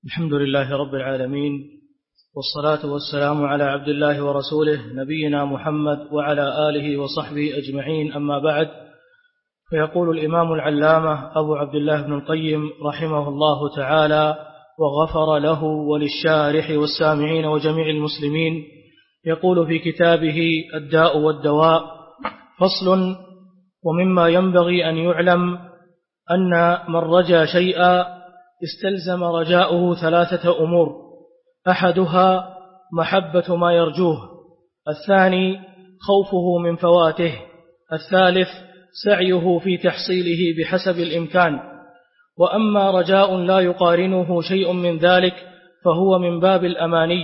الحمد لله رب العالمين، والصلاة والسلام على عبد الله ورسوله نبينا محمد وعلى آله وصحبه أجمعين، أما بعد. فيقول الإمام العلامة أبو عبد الله بن القيم رحمه الله تعالى وغفر له وللشارح والسامعين وجميع المسلمين، يقول في كتابه الداء والدواء: فصل: ومما ينبغي أن يعلم أن من رجا شيئا استلزم رجاؤه ثلاثة أمور: أحدها محبة ما يرجوه، الثاني خوفه من فواته، الثالث سعيه في تحصيله بحسب الإمكان. وأما رجاء لا يقارنه شيء من ذلك فهو من باب الأماني،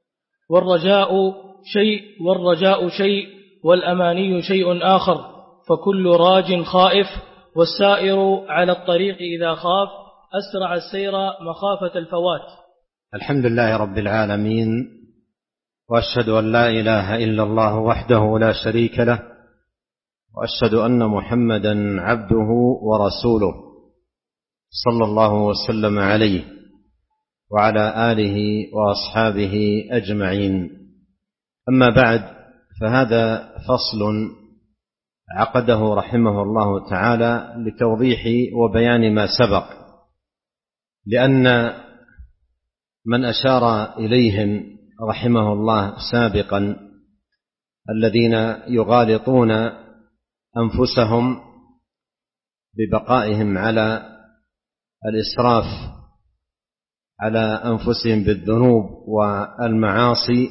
والرجاء شيء والأماني شيء آخر، فكل راج خائف، والسائر على الطريق إذا خاف أسرع السير مخافة الفوات. الحمد لله رب العالمين، وأشهد أن لا إله إلا الله وحده لا شريك له، وأشهد أن محمدا عبده ورسوله صلى الله وسلم عليه وعلى آله وأصحابه أجمعين. أما بعد، فهذا فصل عقده رحمه الله تعالى لتوضيح وبيان ما سبق، لأن من أشار إليهم رحمه الله سابقا الذين يغالطون أنفسهم ببقائهم على الإسراف على أنفسهم بالذنوب والمعاصي،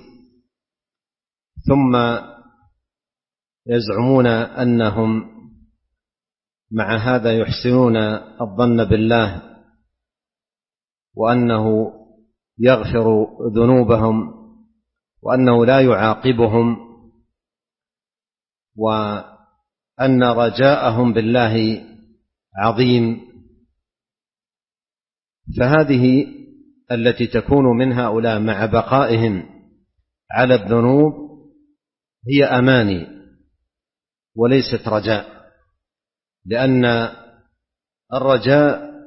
ثم يزعمون أنهم مع هذا يحسنون الظن بالله وأنه يغفر ذنوبهم وأنه لا يعاقبهم، وأن رجاءهم بالله عظيم. فهذه التي تكون من هؤلاء مع بقائهم على الذنوب هي أماني وليست رجاء، لأن الرجاء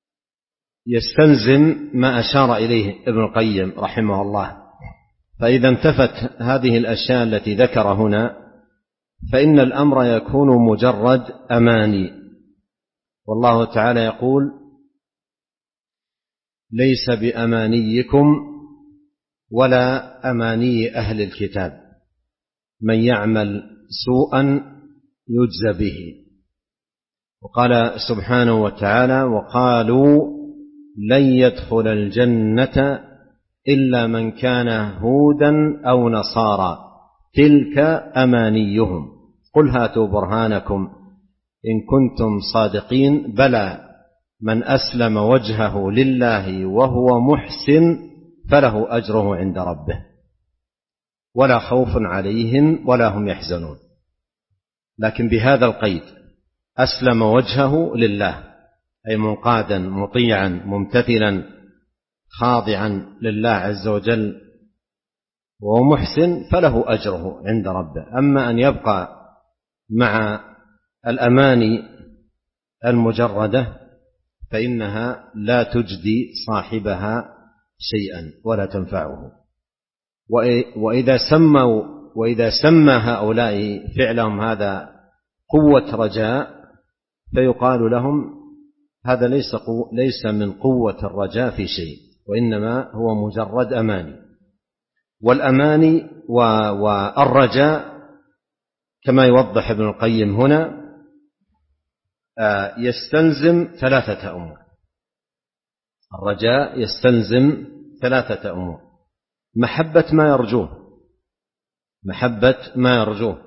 يستلزم ما أشار إليه ابن القيم رحمه الله. فإذا انتفت هذه الأشياء التي ذكر هنا فإن الأمر يكون مجرد أماني. والله تعالى يقول: ليس بأمانيكم ولا أماني أهل الكتاب، من يعمل سوءا يجزى به. وقال سبحانه وتعالى: وقالوا لن يدخل الجنة إلا من كان هودا أو نصارى تلك أمانيهم قل هاتوا برهانكم إن كنتم صادقين بلى من أسلم وجهه لله وهو محسن فله أجره عند ربه ولا خوف عليهم ولا هم يحزنون. لكن بهذا القيد: أسلم وجهه لله، أي منقادا مطيعا ممتثلا خاضعا لله عز وجل وهو محسن فله أجره عند ربه. أما أن يبقى مع الأماني المجردة فإنها لا تجدي صاحبها شيئا ولا تنفعه. وإذا سمى هؤلاء فعلهم هذا قوة رجاء فيقال لهم: هذا ليس من قوة الرجاء في شيء، وإنما هو مجرد أماني. والأماني والرجاء كما يوضح ابن القيم هنا يستلزم ثلاثة أمور. الرجاء يستلزم ثلاثة أمور: محبة ما يرجوه،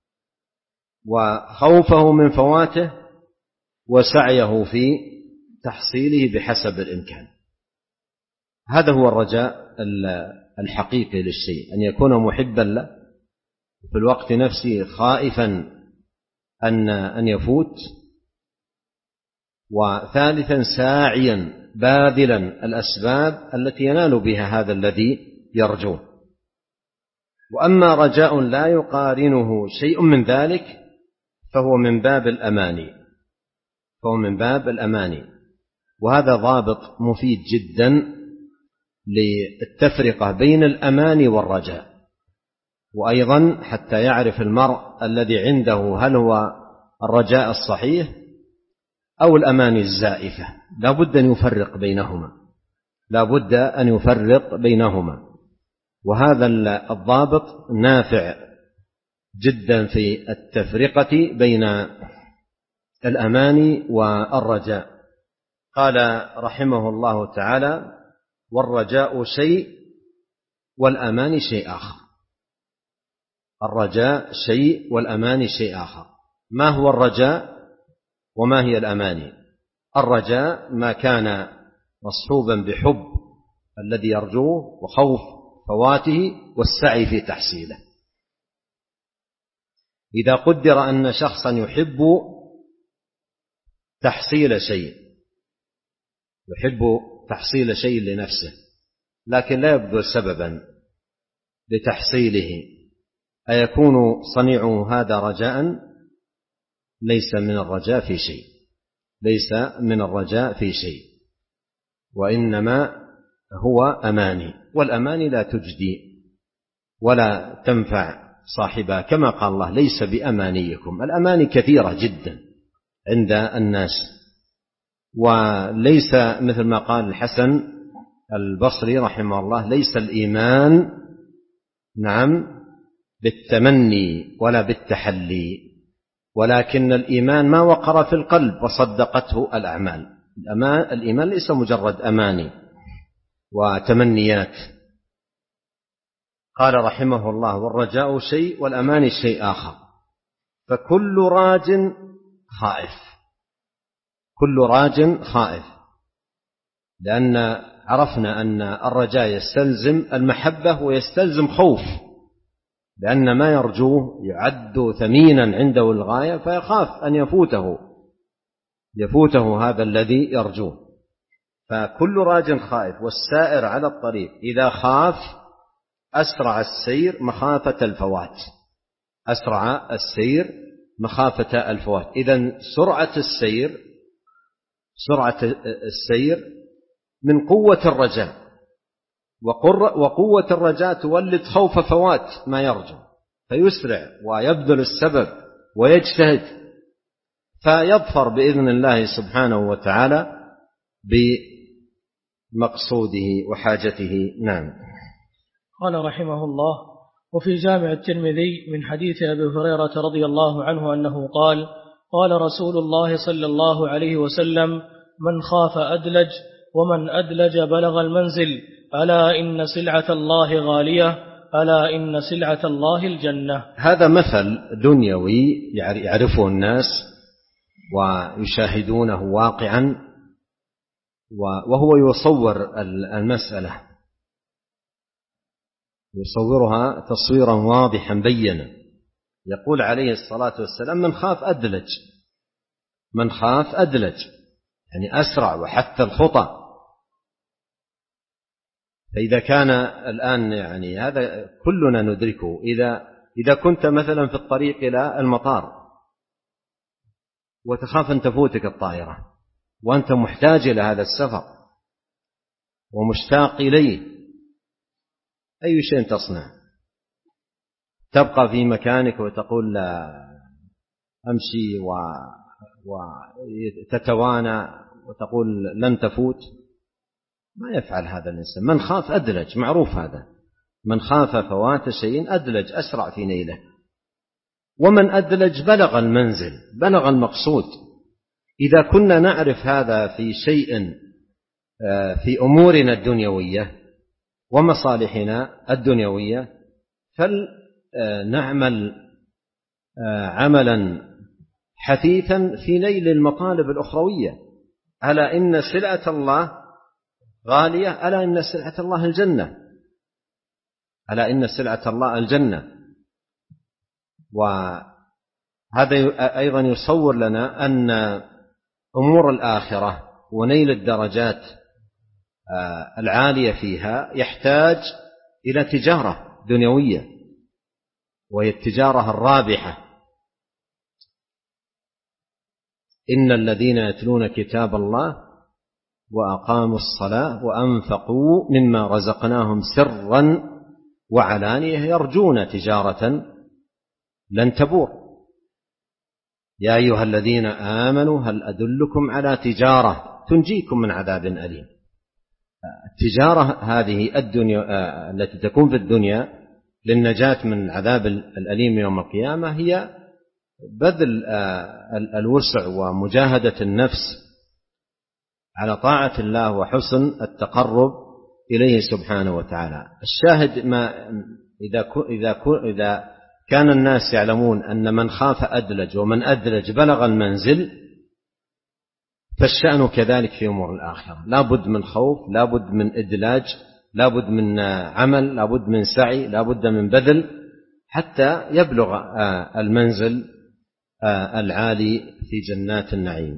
وخوفه من فواته، وسعيه في تحصيله بحسب الإمكان. هذا هو الرجاء الحقيقي للشيء، أن يكون محبا له في الوقت نفسه خائفا أن يفوت، وثالثا ساعيا باذلا الأسباب التي ينال بها هذا الذي يرجوه. وأما رجاء لا يقارنه شيء من ذلك فهو من باب الأماني، وهذا ضابط مفيد جدا للتفرقة بين الأمان والرجاء، وأيضا حتى يعرف المرء الذي عنده هل هو الرجاء الصحيح أو الأمان الزائفة. لا بد أن يفرق بينهما، لا بد أن يفرق بينهما، وهذا الضابط نافع جدا في التفرقة بين الأمان والرجاء. قال رحمه الله تعالى: والرجاء شيء والأمان شيء آخر. الرجاء شيء والأمان شيء آخر. ما هو الرجاء وما هي الأماني؟ الرجاء ما كان مصحوبا بحب الذي يرجوه وخوف فواته والسعي في تحصيله. إذا قدر أن شخصا يحب تحصيل شيء لنفسه لكن لا يبذل سببا لتحصيله، أيكون صنيعه هذا رجاء؟ ليس من الرجاء في شيء، وإنما هو أماني، والأماني لا تجدي ولا تنفع صاحبها، كما قال الله: ليس بأمانيكم. الأماني كثيرة جدا عند الناس، وليس مثل ما قال الحسن البصري رحمه الله: ليس الإيمان بالتمني ولا بالتحلي، ولكن الإيمان ما وقر في القلب وصدقته الأعمال. الإيمان ليس مجرد أماني وتمنيات. قال رحمه الله: والرجاء شيء والأمان شيء آخر. فكل راج خائف، لأن عرفنا أن الرجاء يستلزم المحبة ويستلزم خوف، لأن ما يرجوه يعد ثمينا عنده الغاية، فيخاف أن يفوته هذا الذي يرجوه. فكل راج خائف. والسائر على الطريق إذا خاف أسرع السير مخافة الفوات. إذن سرعة السير من قوة الرجاء، وقوة الرجاء تولد خوف فوات ما يرجو، فيسرع ويبذل السبب ويجتهد، فيظفر بإذن الله سبحانه وتعالى بمقصوده وحاجته. نعم. قال رحمه الله: وفي جامع الترمذي من حديث أبي هريرة رضي الله عنه أنه قال: قال رسول الله صلى الله عليه وسلم: من خاف أدلج، ومن أدلج بلغ المنزل، ألا إن سلعة الله غالية، ألا إن سلعة الله الجنة. هذا مثل دنيوي يعرفه الناس ويشاهدونه واقعا، وهو يصور المسألة، يصورها تصويرا واضحا بينا. يقول عليه الصلاة والسلام: من خاف أدلج، يعني أسرع وحث الخطى. فإذا كان الآن يعني هذا كلنا ندركه، إذا كنت مثلا في الطريق إلى المطار وتخاف أن تفوتك الطائرة وأنت محتاج إلى هذا السفر ومشتاق إليه، أي شيء تصنع؟ تبقى في مكانك وتقول لا أمشي وتتوانى وتقول لن تفوت؟ ما يفعل هذا الإنسان. من خاف أدلج، معروف هذا، من خاف فوات شيء أدلج، أسرع في نيله. ومن أدلج بلغ المنزل، بلغ المقصود. إذا كنا نعرف هذا في شيء في أمورنا الدنيوية ومصالحنا الدنيوية، فلنعمل عملا حثيثا في نيل المطالب الأخروية. ألا إن سلعة الله غالية، ألا إن سلعة الله الجنة، ألا إن سلعة الله الجنة. وهذا أيضا يصور لنا أن أمور الآخرة ونيل الدرجات العالية فيها يحتاج إلى تجارة دنيوية، وهي التجارة الرابحة. إن الذين يتلون كتاب الله وأقاموا الصلاة وأنفقوا مما رزقناهم سرا وعلانية يرجون تجارة لن تبور. يا أيها الذين آمنوا هل أدلكم على تجارة تنجيكم من عذاب أليم. التجارة هذه الدنيا التي تكون في الدنيا للنجاة من العذاب الأليم يوم القيامة هي بذل الوسع ومجاهدة النفس على طاعة الله وحسن التقرب إليه سبحانه وتعالى. الشاهد ما إذا كان الناس يعلمون أن من خاف أدلج ومن أدلج بلغ المنزل، فالشأن كذلك في أمور الآخرة. لا بد من خوف، لا بد من إدلاج، لا بد من عمل، لا بد من سعي، لا بد من بذل حتى يبلغ المنزل العالي في جنات النعيم.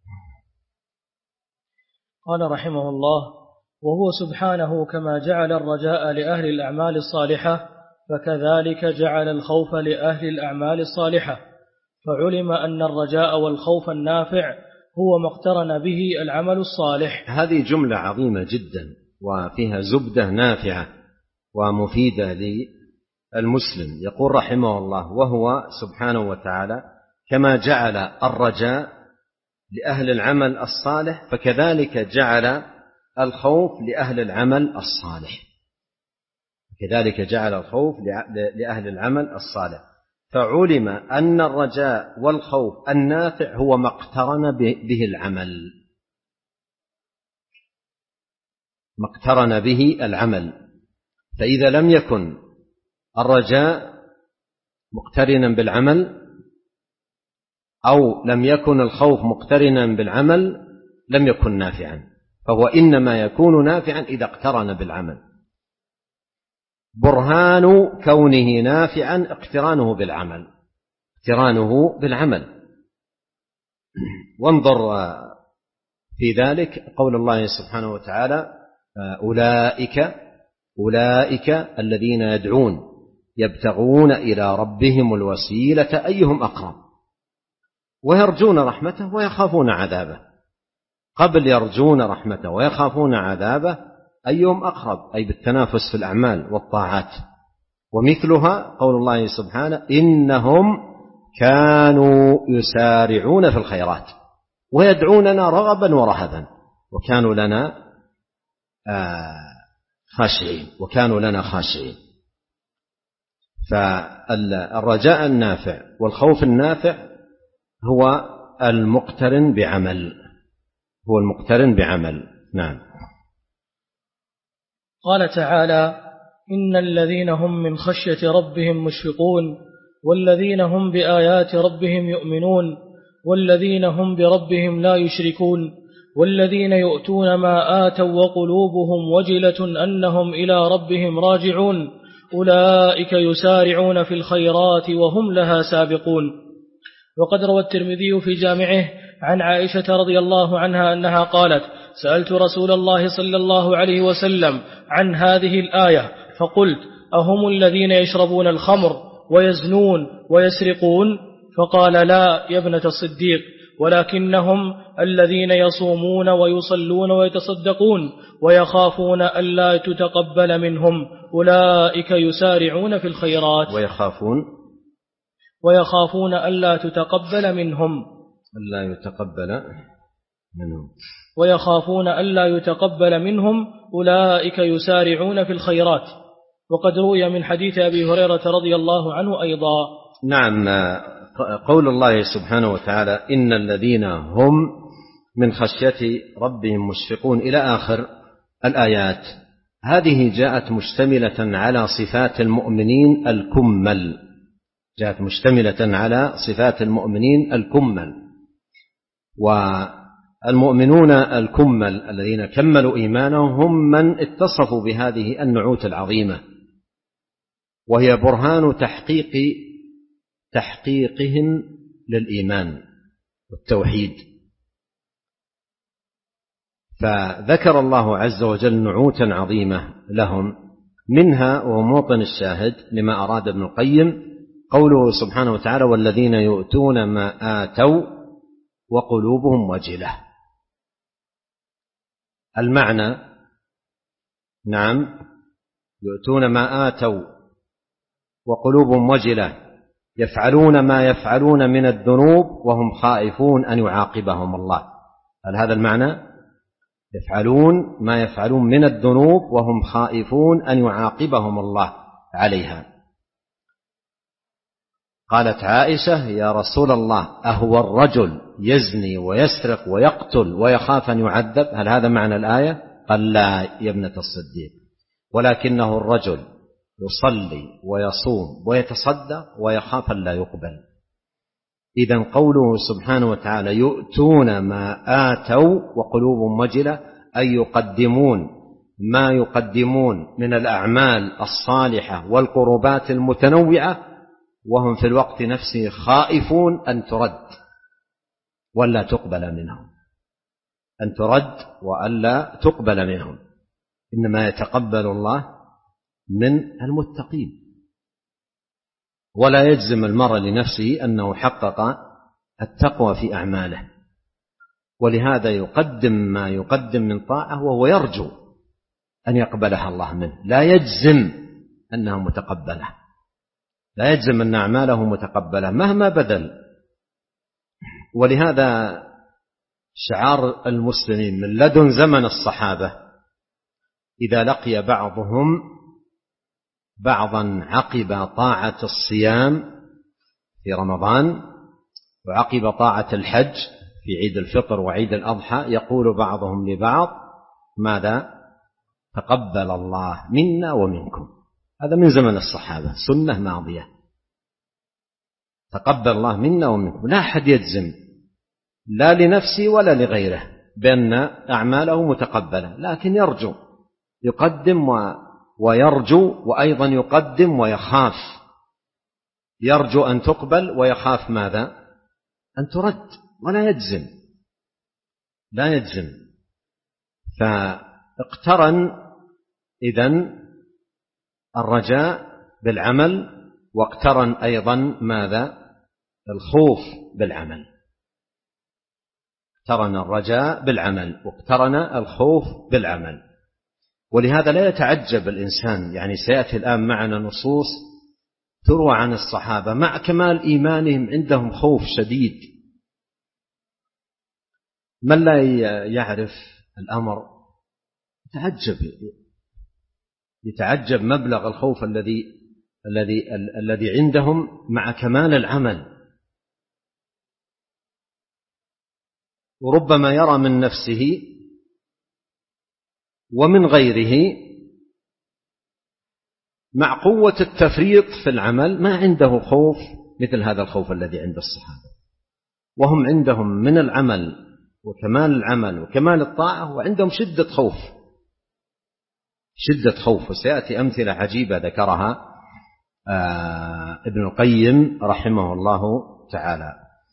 قال رحمه الله: وهو سبحانه كما جعل الرجاء لأهل الأعمال الصالحة فكذلك جعل الخوف لأهل الأعمال الصالحة، فعلم أن الرجاء والخوف النافع هو ما اقترن به العمل الصالح. هذه جملة عظيمة جدا وفيها زبدة نافعة ومفيدة للمسلم. يقول رحمه الله: وهو سبحانه وتعالى كما جعل الرجاء لأهل العمل الصالح فكذلك جعل الخوف لأهل العمل الصالح. كذلك جعل الخوف لأهل العمل الصالح، فعلم أن الرجاء والخوف النافع هو ما اقترن به العمل، ما اقترن به العمل. فإذا لم يكن الرجاء مقترنا بالعمل أو لم يكن الخوف مقترنا بالعمل لم يكن نافعا، فهو إنما يكون نافعا إذا اقترن بالعمل. برهان كونه نافعا اقترانه بالعمل، اقترانه بالعمل. وانظر في ذلك قول الله سبحانه وتعالى: أولئك الذين يدعون يبتغون إلى ربهم الوسيلة أيهم أقرب ويرجون رحمته ويخافون عذابه. قبل يرجون رحمته ويخافون عذابه أيهم أقرب، أي بالتنافس في الأعمال والطاعات. ومثلها قول الله سبحانه: إنهم كانوا يسارعون في الخيرات ويدعوننا رغبا ورهبا وكانوا لنا خاشعين. فالرجاء النافع والخوف النافع هو المقترن بعمل. نعم. قال تعالى: إن الذين هم من خشية ربهم مشفقون والذين هم بآيات ربهم يؤمنون والذين هم بربهم لا يشركون والذين يؤتون ما آتوا وقلوبهم وجلة أنهم إلى ربهم راجعون أولئك يسارعون في الخيرات وهم لها سابقون. وقد روى الترمذي في جامعه عن عائشة رضي الله عنها أنها قالت: سألت رسول الله صلى الله عليه وسلم عن هذه الآية فقلت: أهم الذين يشربون الخمر ويزنون ويسرقون؟ فقال: لا يا ابنة الصديق، ولكنهم الذين يصومون ويصلون ويتصدقون ويخافون ألا تتقبل منهم أولئك يسارعون في الخيرات ويخافون ألا تتقبل منهم أولئك يسارعون في الخيرات. وقد روي من حديث أبي هريرة رضي الله عنه أيضا. نعم. قول الله سبحانه وتعالى: إن الذين هم من خشية ربهم مشفقون إلى آخر الآيات، هذه جاءت مشتملة على صفات المؤمنين الكمل. والمؤمنون الكمل الذين كملوا إيمانهم هم من اتصفوا بهذه النعوت العظيمة، وهي برهان تحقيقهم للإيمان والتوحيد. فذكر الله عز وجل نعوتا عظيمة لهم، منها وموطن الشاهد لما أراد ابن القيم قوله سبحانه وتعالى: والذين يؤتون ما آتوا وقلوبهم وجلة. المعنى نعم يؤتون ما آتوا وقلوبهم وجلة يفعلون ما يفعلون من الذنوب وهم خائفون أن يعاقبهم الله. هل هذا المعنى؟ يفعلون ما يفعلون من الذنوب وهم خائفون أن يعاقبهم الله عليها. قالت عائشة: يا رسول الله أهو الرجل يزني ويسرق ويقتل ويخاف أن يعذب؟ هل هذا معنى الآية؟ قال: لا يا ابنة الصديق، ولكنه الرجل يصلي ويصوم ويتصدق ويخاف أن لا يقبل. إذن قوله سبحانه وتعالى يؤتون ما آتوا وقلوبهم وجلة أي يقدمون ما يقدمون من الأعمال الصالحة والقربات المتنوعة وهم في الوقت نفسه خائفون أن ترد ولا تقبل منهم، أن ترد وألا تقبل منهم. إنما يتقبل الله من المتقين، ولا يجزم المرء لنفسه أنه حقق التقوى في أعماله، ولهذا يقدم ما يقدم من طاعة وهو يرجو أن يقبلها الله منه، لا يجزم أنها متقبلة، لا يجزم أن أعماله متقبلة مهما بذل. ولهذا شعار المسلمين من لدن زمن الصحابة إذا لقي بعضهم بعضا عقب طاعة الصيام في رمضان وعقب طاعة الحج في عيد الفطر وعيد الأضحى يقول بعضهم لبعض: ماذا؟ تقبل الله منا ومنكم. هذا من زمن الصحابة، سنة ماضية، تقبل الله منا ومنكم. لا أحد يجزم لا لنفسه ولا لغيره بأن أعماله متقبلة، لكن يرجو، يقدم ويرجو، وأيضا يقدم ويخاف، يرجو أن تقبل ويخاف ماذا؟ أن ترد، ولا يجزم، لا يجزم. فاقترن إذن الرجاء بالعمل، واقترن أيضا ماذا؟ الخوف بالعمل. اقترن الرجاء بالعمل واقترن الخوف بالعمل. ولهذا لا يتعجب الإنسان، يعني سيأتي الآن معنا نصوص تروى عن الصحابة مع كمال إيمانهم عندهم خوف شديد. من لا يعرف الأمر يتعجب مبلغ الخوف الذي عندهم مع كمال العمل. وربما يرى من نفسه ومن غيره مع قوة التفريط في العمل ما عنده خوف مثل هذا الخوف الذي عند الصحابة، وهم عندهم من العمل وكمال العمل وكمال الطاعة، وعندهم شدة خوف. وسيأتي أمثلة عجيبة ذكرها ابن القيم رحمه الله تعالى.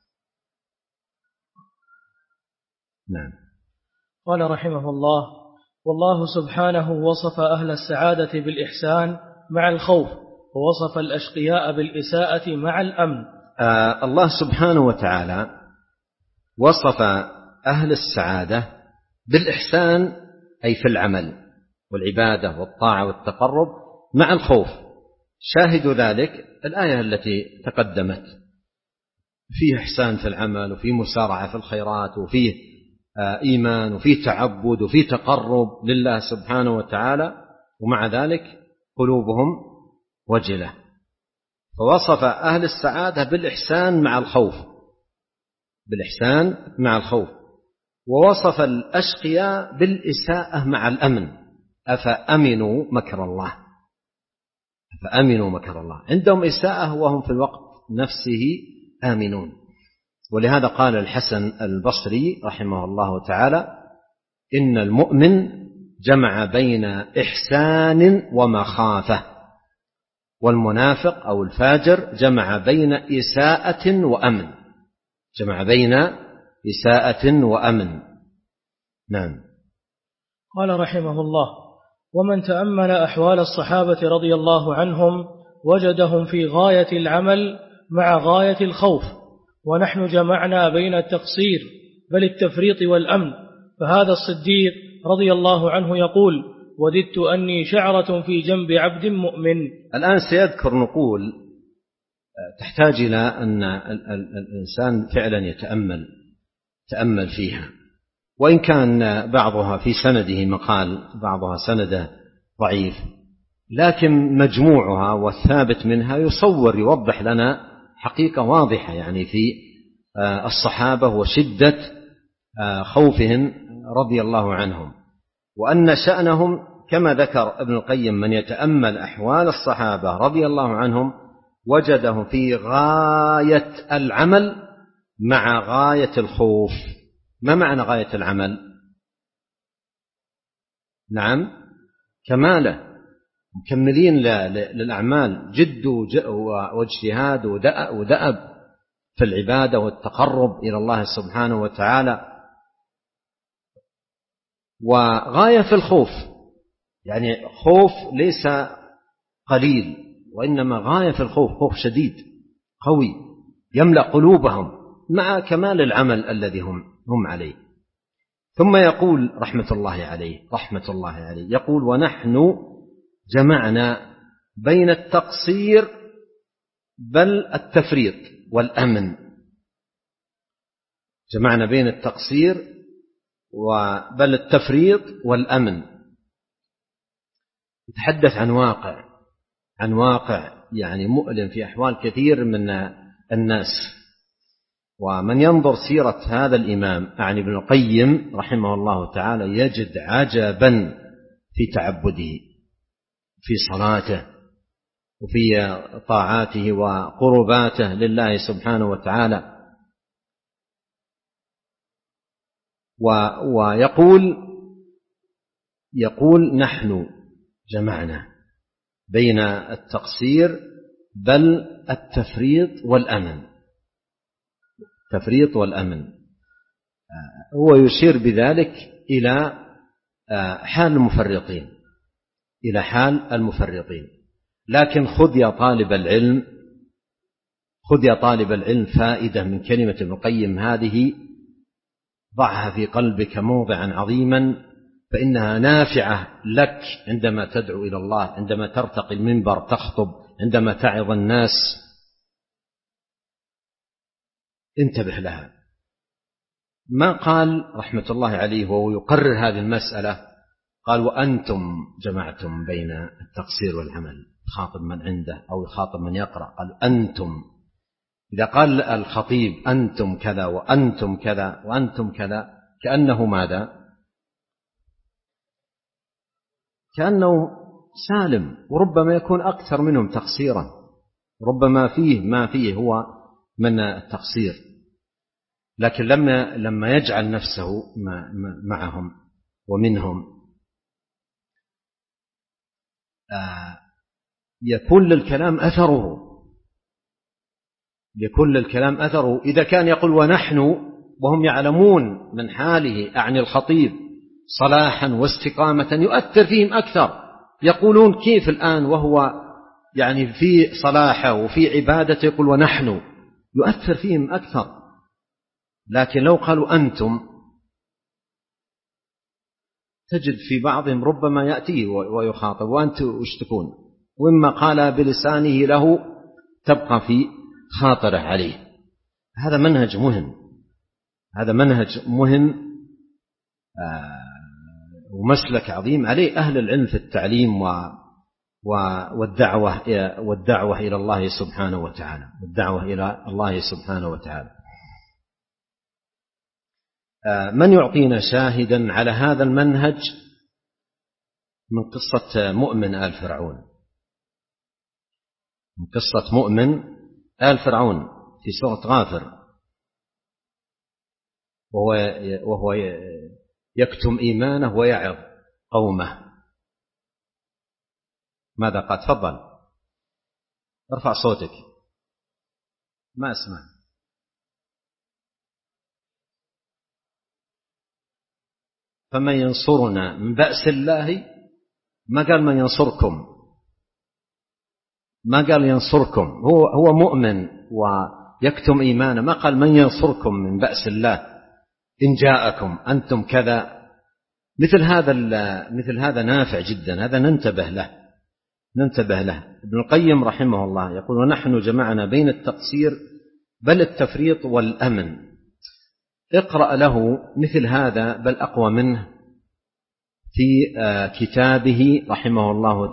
نعم. قال رحمه الله: والله سبحانه وصف أهل السعادة بالإحسان مع الخوف، ووصف الأشقياء بالإساءة مع الأمن. الله سبحانه وتعالى وصف أهل السعادة بالإحسان أي في العمل والعبادة والطاعة والتقرب مع الخوف. شاهد ذلك الآية التي تقدمت، فيه إحسان في العمل وفيه مسارعة في الخيرات وفيه إيمان وفيه تعبد وفيه تقرب لله سبحانه وتعالى، ومع ذلك قلوبهم وجلة. فوصف أهل السعادة بالإحسان مع الخوف، ووصف الأشقياء بالإساءة مع الأمن. أفأمنوا مكر الله، عندهم إساءة وهم في الوقت نفسه آمنون. ولهذا قال الحسن البصري رحمه الله تعالى: إن المؤمن جمع بين إحسان ومخافة، والمنافق أو الفاجر جمع بين إساءة وأمن. نعم. قال رحمه الله: ومن تأمل أحوال الصحابة رضي الله عنهم وجدهم في غاية العمل مع غاية الخوف، ونحن جمعنا بين التقصير بل التفريط والأمن. فهذا الصديق رضي الله عنه يقول: وددت أني شعرة في جنب عبد مؤمن. الآن سيذكر نقول تحتاج إلى أن الإنسان فعلا يتأمل فيها، وإن كان بعضها في سنده مقال، بعضها سنده ضعيف، لكن مجموعها والثابت منها يوضح لنا حقيقة واضحة يعني في الصحابة وشدة خوفهم رضي الله عنهم، وأن شأنهم كما ذكر ابن القيم: من يتأمل أحوال الصحابة رضي الله عنهم وجدهم في غاية العمل مع غاية الخوف. ما معنى غاية العمل؟ نعم، كماله، مكملين للأعمال، جد واجتهاد ودأب في العبادة والتقرب إلى الله سبحانه وتعالى. وغاية في الخوف، يعني خوف ليس قليل، وإنما غاية في الخوف، خوف شديد قوي يملأ قلوبهم مع كمال العمل الذي هم عليه. ثم يقول رحمة الله عليه يقول: ونحن جمعنا بين التقصير بل التفريط والأمن. جمعنا بين التقصير بل التفريط والأمن. يتحدث عن واقع يعني مؤلم في أحوال كثير من الناس. ومن ينظر سيرة هذا الإمام عن ابن القيم رحمه الله تعالى يجد عجبا في تعبده، في صلاته، وفي طاعاته وقرباته لله سبحانه وتعالى. ويقول: نحن جمعنا بين التقصير بل التفريط والأمن. هو يشير بذلك إلى حال المفرطين. لكن خذ يا طالب العلم فائدة من كلمة ابن القيم هذه، ضعها في قلبك موضعا عظيما، فإنها نافعة لك عندما تدعو إلى الله، عندما ترتقي المنبر تخطب، عندما تعظ الناس، انتبه لها. ما قال رحمة الله عليه وهو يقرر هذه المسألة، قال: وأنتم جمعتم بين التقصير والعمل، يخاطب من عنده أو يخاطب من يقرأ، قال: أنتم. إذا قال الخطيب: أنتم كذا وأنتم كذا وأنتم كذا، كأنه ماذا؟ كأنه سالم، وربما يكون أكثر منهم تقصيرا، ربما فيه ما فيه هو من التقصير، لكن لما يجعل نفسه معهم ومنهم يكون للكلام أثره. إذا كان يقول ونحن وهم يعلمون من حاله أعني الخطيب صلاحا واستقامة يؤثر فيهم أكثر، يقولون كيف الآن وهو يعني في صلاحه وفي عبادته يقول ونحن، يؤثر فيهم أكثر. لكن لو قالوا أنتم تجد في بعضهم ربما يأتيه ويخاطب: وأنت وش تكون؟ وإما قال بلسانه له تبقى في خاطره عليه. هذا منهج مهم ومسلك عظيم عليه أهل العلم في التعليم والدعوة إلى الله سبحانه وتعالى. من يعطينا شاهدا على هذا المنهج من قصة مؤمن آل فرعون، من قصة مؤمن آل فرعون في سورة غافر، وهو يكتم إيمانه ويعظ قومه. ماذا قال؟ تفضل ارفع صوتك، ما أسمع. فمن ينصرنا من بأس الله، ما قال من ينصركم، ما قال ينصركم، هو مؤمن ويكتم إيمانه، ما قال من ينصركم من بأس الله إن جاءكم أنتم كذا مثل هذا نافع جدا، هذا ننتبه له. ابن القيم رحمه الله يقول: ونحن جمعنا بين التقصير بل التفريط والأمن. اقرأ له مثل هذا بل أقوى منه في كتابه رحمه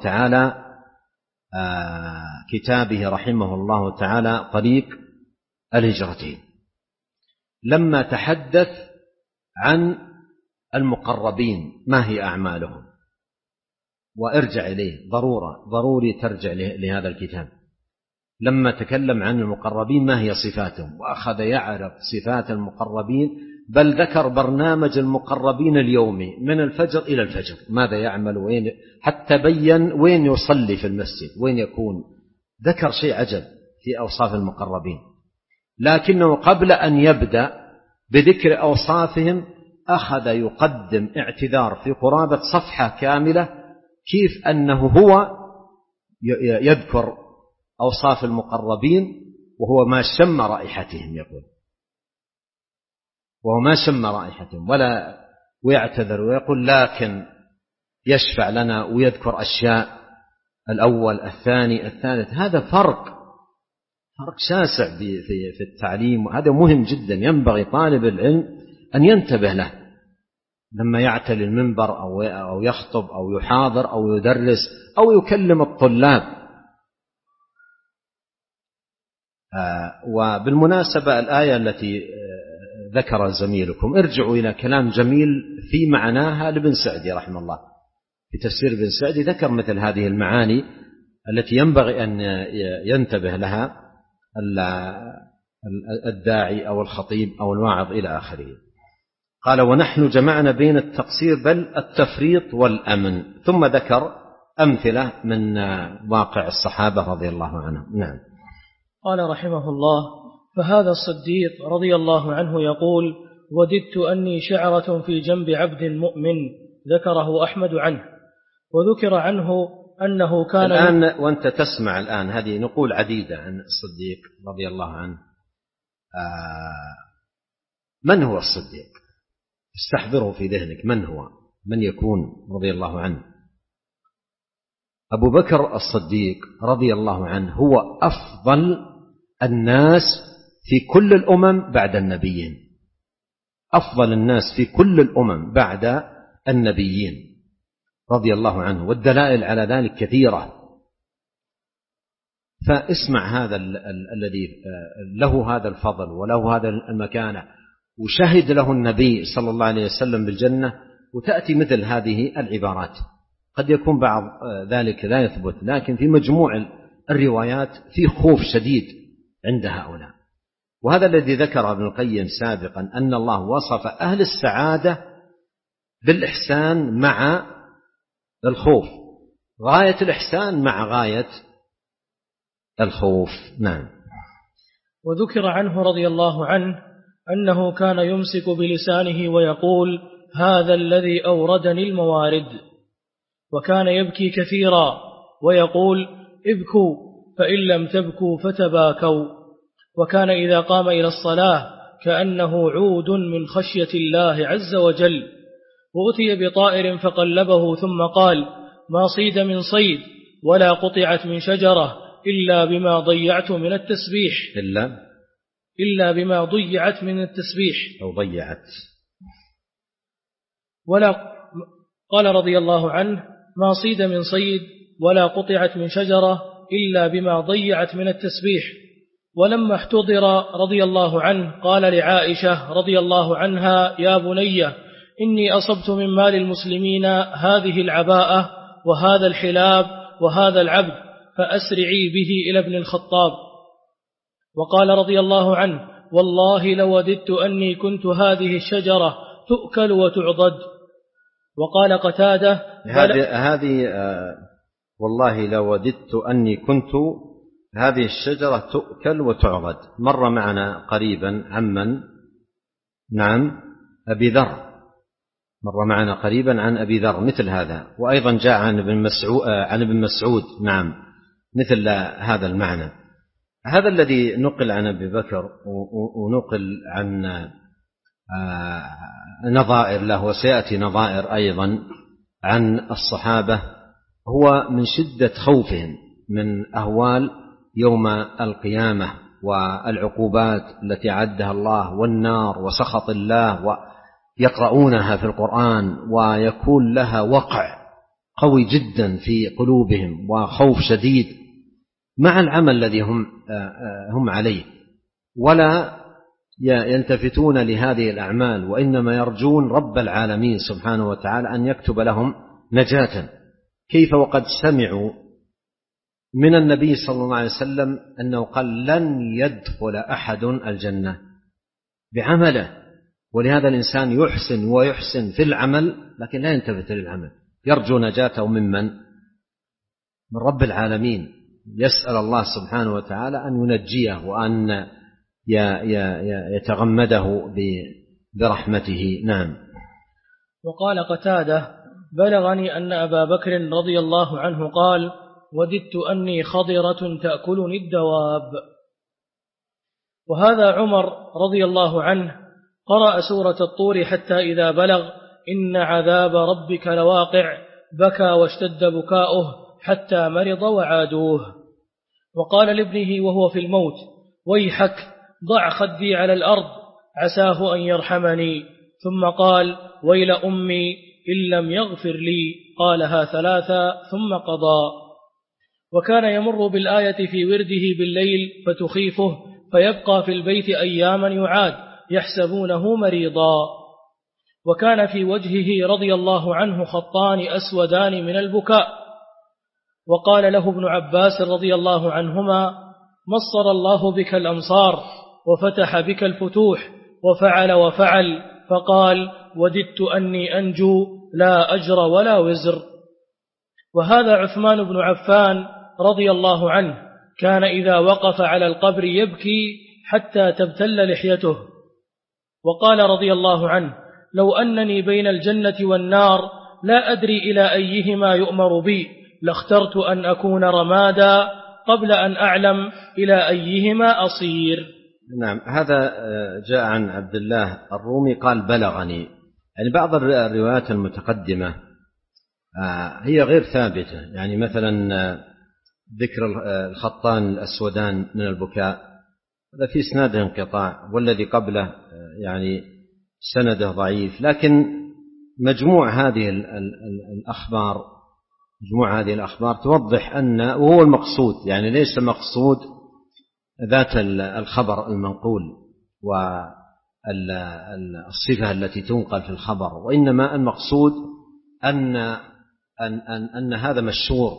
الله تعالى طريق الهجرتين، لما تحدث عن المقربين ما هي أعمالهم. وارجع إليه، ضروري ترجع لهذا الكتاب. لما تكلم عن المقربين ما هي صفاتهم، وأخذ يعرف صفات المقربين، بل ذكر برنامج المقربين اليومي من الفجر إلى الفجر، ماذا يعمل، وين، حتى بين وين يصلي في المسجد، وين يكون. ذكر شيء عجب في أوصاف المقربين، لكنه قبل أن يبدأ بذكر أوصافهم أخذ يقدم اعتذار في قرابة صفحة كاملة كيف أنه هو يذكر أوصاف المقربين وهو ما شم رائحتهم، يقول وهو ما شم رائحتهم، ويعتذر ويقول لكن يشفع لنا، ويذكر أشياء الأول الثاني الثالث. هذا فرق شاسع في التعليم، وهذا مهم جدا، ينبغي طالب العلم أن ينتبه له لما يعتلي المنبر أو يخطب أو يحاضر أو يدرس أو يكلم الطلاب. وبالمناسبة الآية التي ذكر زميلكم ارجعوا إلى كلام جميل في معناها لابن سعدي رحمه الله، في تفسير ابن سعدي ذكر مثل هذه المعاني التي ينبغي أن ينتبه لها الداعي أو الخطيب أو الواعظ إلى آخره. قال: ونحن جمعنا بين التقصير بل التفريط والأمن. ثم ذكر أمثلة من واقع الصحابة رضي الله عنهم. نعم. قال رحمه الله: فهذا الصديق رضي الله عنه يقول: وددت أني شعرة في جنب عبد مؤمن، ذكره أحمد عنه. وذكر عنه أنه كان الآن وأنت تسمع الآن هذه نقول عديدة عن الصديق رضي الله عنه. من هو الصديق؟ استحضره في ذهنك، من يكون رضي الله عنه؟ أبو بكر الصديق رضي الله عنه هو أفضل الناس في كل الأمم بعد النبيين، أفضل الناس في كل الأمم بعد النبيين رضي الله عنه، والدلائل على ذلك كثيرة. فاسمع هذا الذي له هذا الفضل وله هذا المكانة، وشهد له النبي صلى الله عليه وسلم بالجنة، وتأتي مثل هذه العبارات. قد يكون بعض ذلك لا يثبت، لكن في مجموع الروايات في خوف شديد عند هؤلاء. وهذا الذي ذكر ابن القيم سابقا، أن الله وصف أهل السعادة بالإحسان مع الخوف، غاية الإحسان مع غاية الخوف. نعم. وذكر عنه رضي الله عنه أنه كان يمسك بلسانه ويقول: هذا الذي أوردني الموارد. وكان يبكي كثيرا ويقول: ابكوا فإن لم تبكوا فتباكوا. وكان إذا قام إلى الصلاة كأنه عود من خشية الله عز وجل. وأتي بطائر فقلبه ثم قال: ما صيد من صيد ولا قطعت من شجرة إلا بما ضيعت من التسبيح، إلا بما ضيعت من التسبيح أو ضيعت. قال رضي الله عنه: ما صيد من صيد ولا قطعت من شجرة إلا بما ضيعت من التسبيح. ولما احتضر رضي الله عنه قال لعائشة رضي الله عنها: يا بني، إني أصبت من مال المسلمين هذه العباءة وهذا الحلاب وهذا العبد، فأسرعي به إلى ابن الخطاب. وقال رضي الله عنه: والله لوددت أني كنت هذه الشجرة تؤكل وتعضد. وقال قتادة: والله لوددت أني كنت هذه الشجرة تؤكل وتعضد. مر معنا قريبا عمن، نعم، أبي ذر، مر معنا قريبا عن أبي ذر مثل هذا، وأيضا جاء عن ابن مسعود، نعم، مثل هذا المعنى. هذا الذي نقل عن أبي بكر ونقل عن نظائر له وسيأتي نظائر أيضا عن الصحابة، هو من شدة خوفهم من أهوال يوم القيامة والعقوبات التي عدها الله والنار وسخط الله، ويقرؤونها في القرآن ويكون لها وقع قوي جدا في قلوبهم وخوف شديد مع العمل الذي هم عليه، ولا يلتفتون لهذه الأعمال، وإنما يرجون رب العالمين سبحانه وتعالى أن يكتب لهم نجاة. كيف وقد سمعوا من النبي صلى الله عليه وسلم أنه قال لن يدخل أحد الجنة بعمله، ولهذا الإنسان يحسن ويحسن في العمل لكن لا ينتفت للعمل، يرجو نجاته من رب العالمين، يسأل الله سبحانه وتعالى أن ينجيه وأن يتغمده برحمته. نعم. وقال قتادة: بلغني أن أبا بكر رضي الله عنه قال: وددت أني خضرة تأكلني الدواب. وهذا عمر رضي الله عنه قرأ سورة الطور حتى إذا بلغ إن عذاب ربك لواقع بكى واشتد بكاؤه حتى مرض وعادوه. وقال لابنه وهو في الموت: ويحك ضع خدي على الأرض عساه أن يرحمني. ثم قال: ويل أمي إن لم يغفر لي. قالها 3 ثم قضى. وكان يمر بالآية في ورده بالليل فتخيفه فيبقى في البيت أياما يعاد يحسبونه مريضا. وكان في وجهه رضي الله عنه خطان أسودان من البكاء. وقال له ابن عباس رضي الله عنهما: مصر الله بك الأمصار وفتح بك الفتوح وفعل وفعل. فقال: وددت أني أنجو لا أجر ولا وزر. وهذا عثمان بن عفان رضي الله عنه كان إذا وقف على القبر يبكي حتى تبتل لحيته. وقال رضي الله عنه: لو أنني بين الجنة والنار لا أدري إلى أيهما يؤمر بي لاخترت أن أكون رمادا قبل أن أعلم إلى أيهما أصير. نعم. هذا جاء عن عبد الله الرومي قال: بلغني. يعني بعض الروايات المتقدمة هي غير ثابتة، يعني مثلا ذكر الخطان الأسودان من البكاء هذا في سنده انقطاع، والذي قبله يعني سنده ضعيف، لكن مجموع هذه الأخبار توضح أن وهو المقصود، يعني ليس مقصود ذات الخبر المنقول والصفة التي تنقل في الخبر، وإنما المقصود أن هذا مشهور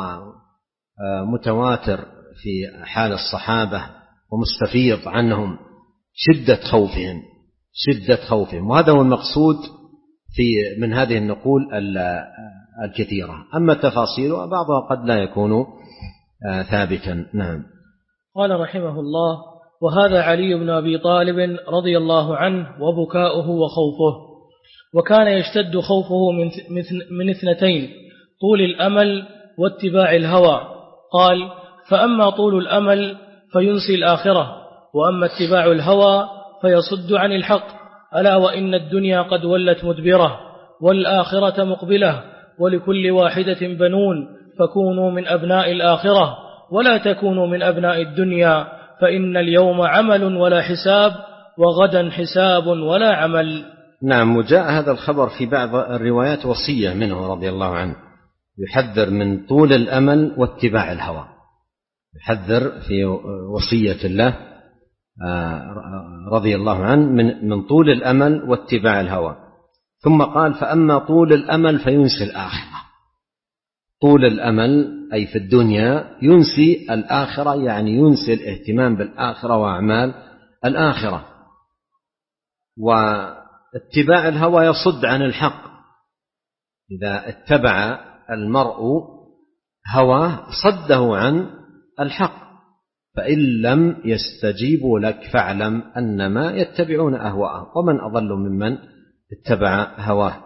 ومتواتر في حال الصحابة ومستفيض عنهم شدة خوفهم، وهذا هو المقصود من هذه النقول الكثيرة. أما التفاصيل بعضها قد لا يكون ثابتا. نعم. قال رحمه الله: وهذا علي بن أبي طالب رضي الله عنه وبكاؤه وخوفه. وكان يشتد خوفه من 2: طول الأمل واتباع الهوى. قال: فأما طول الأمل فينسي الآخرة، وأما اتباع الهوى فيصد عن الحق. ألا وإن الدنيا قد ولت مدبرة والآخرة مقبلة، ولكل واحدة بنون، فكونوا من أبناء الآخرة ولا تكونوا من أبناء الدنيا، فإن اليوم عمل ولا حساب، وغدا حساب ولا عمل. نعم. وجاء هذا الخبر في بعض الروايات وصية منه رضي الله عنه، يحذر من طول الأمل واتباع الهوى، يحذر في وصية الله رضي الله عنه من طول الأمل واتباع الهوى. ثم قال: فأما طول الأمل فينسي الآخرة. طول الأمل أي في الدنيا ينسي الآخرة، يعني ينسي الاهتمام بالآخرة وأعمال الآخرة. واتباع الهوى يصد عن الحق، إذا اتبع المرء هواه صده عن الحق، فإن لم يستجيبوا لك فاعلم أنما يتبعون أهواءهم ومن أضل ممن اتبع هواه.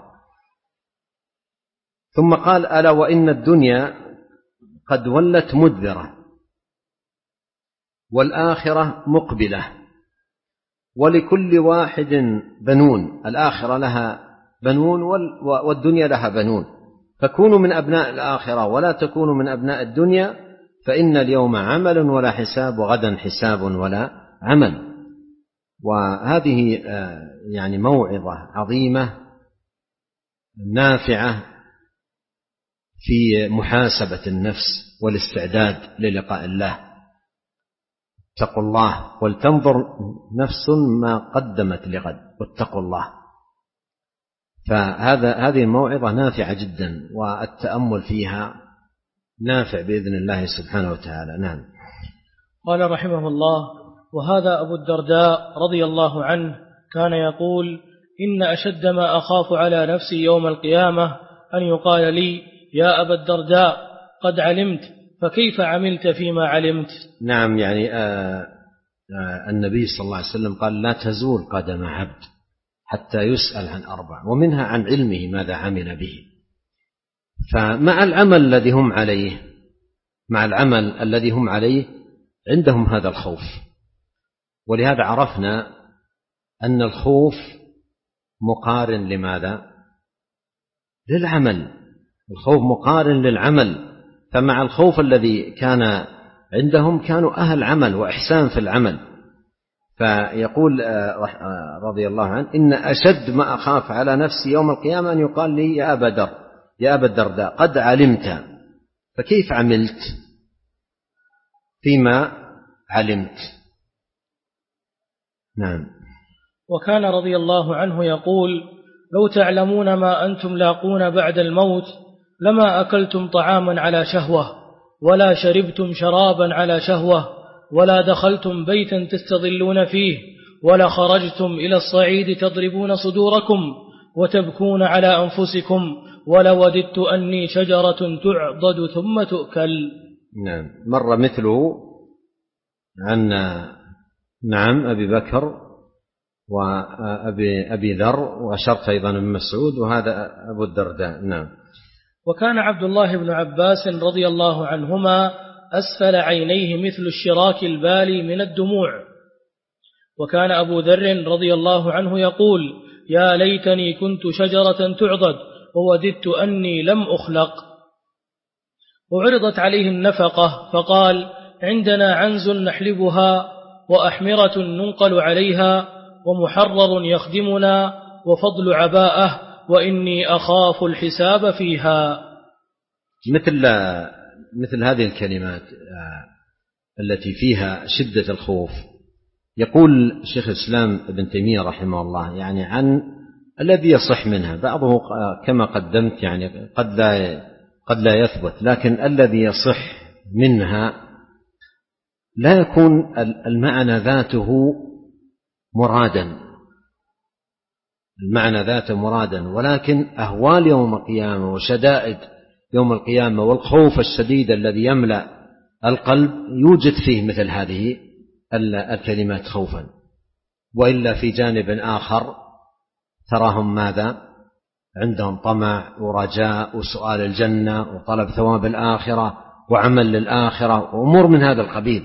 ثم قال: ألا وإن الدنيا قد ولت مدبرة والآخرة مقبلة، ولكل واحد بنون، الآخرة لها بنون والدنيا لها بنون، فكونوا من أبناء الآخرة ولا تكونوا من أبناء الدنيا، فإن اليوم عمل ولا حساب وغدا حساب ولا عمل. وهذه يعني موعظة عظيمة نافعة في محاسبة النفس والاستعداد للقاء الله. اتقوا الله ولتنظر نفس ما قدمت لغد واتقوا الله. فهذه الموعظة نافعة جدا، والتأمل فيها نافع بإذن الله سبحانه وتعالى. نعم. قال رحمه الله: وهذا أبو الدرداء رضي الله عنه كان يقول: إن أشد ما أخاف على نفسي يوم القيامة أن يقال لي: يا أبا الدرداء قد علمت، فكيف عملت فيما علمت؟ نعم، يعني النبي صلى الله عليه وسلم قال: لا تزول قدم عبد حتى يسأل عن 4، ومنها عن علمه ماذا عمل به. فمع العمل الذي هم عليه عندهم هذا الخوف. ولهذا عرفنا أن الخوف مقارن لماذا؟ للعمل. الخوف مقارن للعمل. فمع الخوف الذي كان عندهم كانوا أهل عمل وإحسان في العمل. فيقول رضي الله عنه: إن أشد ما أخاف على نفسي يوم القيامة أن يقال لي: يا أبا الدرداء قد علمت، فكيف عملت فيما علمت؟ نعم. وكان رضي الله عنه يقول: لو تعلمون ما أنتم لاقون بعد الموت لما أكلتم طعاما على شهوة، ولا شربتم شرابا على شهوة، ولا دخلتم بيتا تستظلون فيه، ولا خرجتم إلى الصعيد تضربون صدوركم وتبكون على أنفسكم، ولوددت أني شجرة تعضد ثم تؤكل. نعم. مر مثله عن نعم أبي بكر وأبي ذر، وأشرت أيضا من مسعود، وهذا أبو الدرداء. نعم. وكان عبد الله بن عباس رضي الله عنهما أسفل عينيه مثل الشراك البالي من الدموع. وكان أبو ذر رضي الله عنه يقول: يا ليتني كنت شجرة تعضد ووددت أني لم أخلق. وعرضت عليه النفقة فقال: عندنا عنز نحلبها، وأحمرة ننقل عليها، ومحرر يخدمنا، وفضل عباءة، وإني أخاف الحساب فيها. مثل هذه الكلمات التي فيها شدة الخوف. يقول شيخ الإسلام ابن تيمية رحمه الله يعني عن الذي يصح منها، بعضه كما قدمت يعني قد لا يثبت، لكن الذي يصح منها لا يكون المعنى ذاته مرادا، ولكن أهوال يوم القيامة وشدائد يوم القيامة والخوف الشديد الذي يملأ القلب يوجد فيه مثل هذه الكلمات خوفا. وإلا في جانب آخر تراهم ماذا؟ عندهم طمع ورجاء وسؤال الجنة وطلب ثواب الآخرة وعمل للآخرة وأمور من هذا القبيل.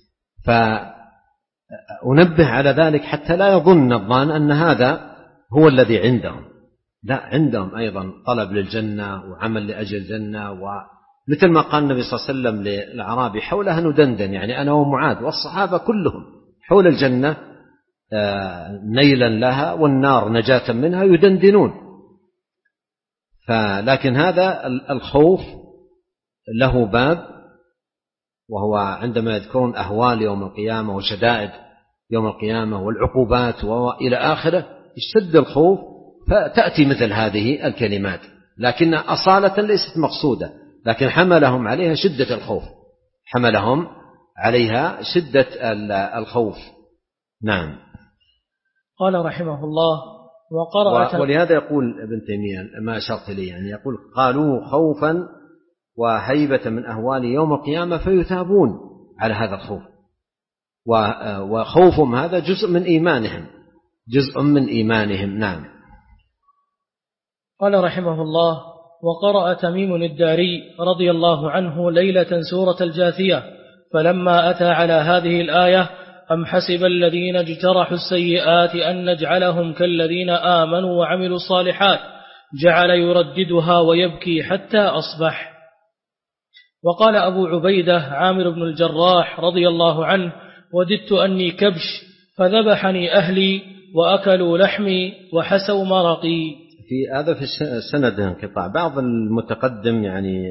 فأنبه على ذلك حتى لا يظن الظان أن هذا هو الذي عندهم، لا، عندهم أيضا طلب للجنة وعمل لأجل الجنة. ومثل ما قال النبي صلى الله عليه وسلم للأعرابي حولها ندندن، يعني أنا ومعاذ والصحابة كلهم حول الجنة نيلا لها والنار نجاة منها يدندنون. لكن هذا الخوف له باب، وهو عندما يذكرون أهوال يوم القيامة وشدائد يوم القيامة والعقوبات وإلى آخره يشتد الخوف، فتأتي مثل هذه الكلمات، لكن أصالة ليست مقصودة، لكن حملهم عليها شدة الخوف. نعم. قال رحمه الله: ولهذا يقول ابن تيمية ما أشرت إليه، يعني يقول: قالوا خوفا وهيبة من أهوال يوم القيامة فيثابون على هذا الخوف، وخوفهم هذا جزء من إيمانهم. نعم. قال رحمه الله: وقرأ تميم الداري رضي الله عنه ليلة سورة الجاثية، فلما أتى على هذه الآية أم حسب الذين اجترحوا السيئات أن نجعلهم كالذين آمنوا وعملوا الصالحات جعل يرددها ويبكي حتى أصبح. وقال أبو عبيدة عامر بن الجراح رضي الله عنه: وددت أني كبش فذبحني أهلي وأكلوا لحمي وحسوا مرقي. في هذا في السند انقطاع. بعض المتقدم يعني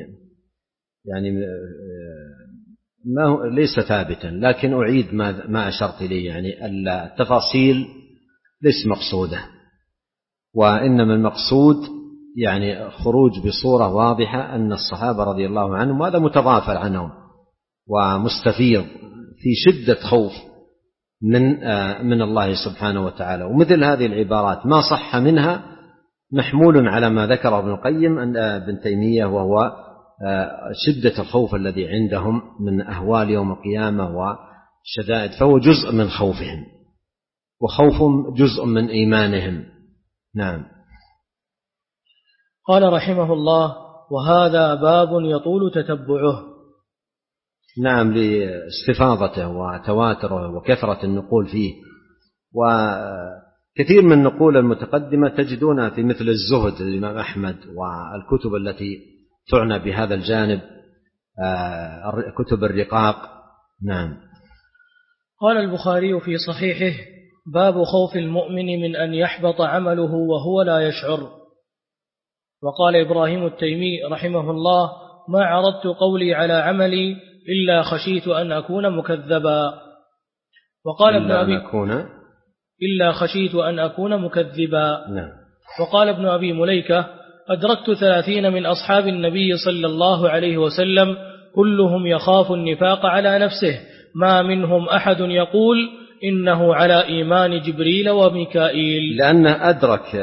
ما هو ليس ثابتا، لكن أعيد ما أشرت إليه، يعني التفاصيل ليس مقصودة، وإنما المقصود يعني خروج بصورة واضحة أن الصحابة رضي الله عنهم، وهذا متضافر عنهم ومستفيض في شدة خوف من الله سبحانه وتعالى. ومثل هذه العبارات ما صح منها محمول على ما ذكره ابن القيم ابن تيمية، وهو شدة الخوف الذي عندهم من أهوال يوم القيامة وشدائد، فهو جزء من خوفهم، وخوفهم جزء من إيمانهم. نعم. قال رحمه الله: وهذا باب يطول تتبعه. نعم، لاستفاضته وتواتره وكثرة النقول فيه، وكثير من النقول المتقدمة تجدونها في مثل الزهد للإمام أحمد والكتب التي تعنى بهذا الجانب، كتب الرقاق. نعم. قال البخاري في صحيحه: باب خوف المؤمن من أن يحبط عمله وهو لا يشعر. وقال إبراهيم التيمي رحمه الله: ما عرضت قولي على عملي إلا خشيت أن أكون مكذبا. وقال ابن أبي إلا خشيت أن أكون مكذبا. نعم. وقال ابن أبي مليكة: أدركت 30 من أصحاب النبي صلى الله عليه وسلم كلهم يخاف النفاق على نفسه، ما منهم أحد يقول إنه على إيمان جبريل وميكائيل. لأن أدرك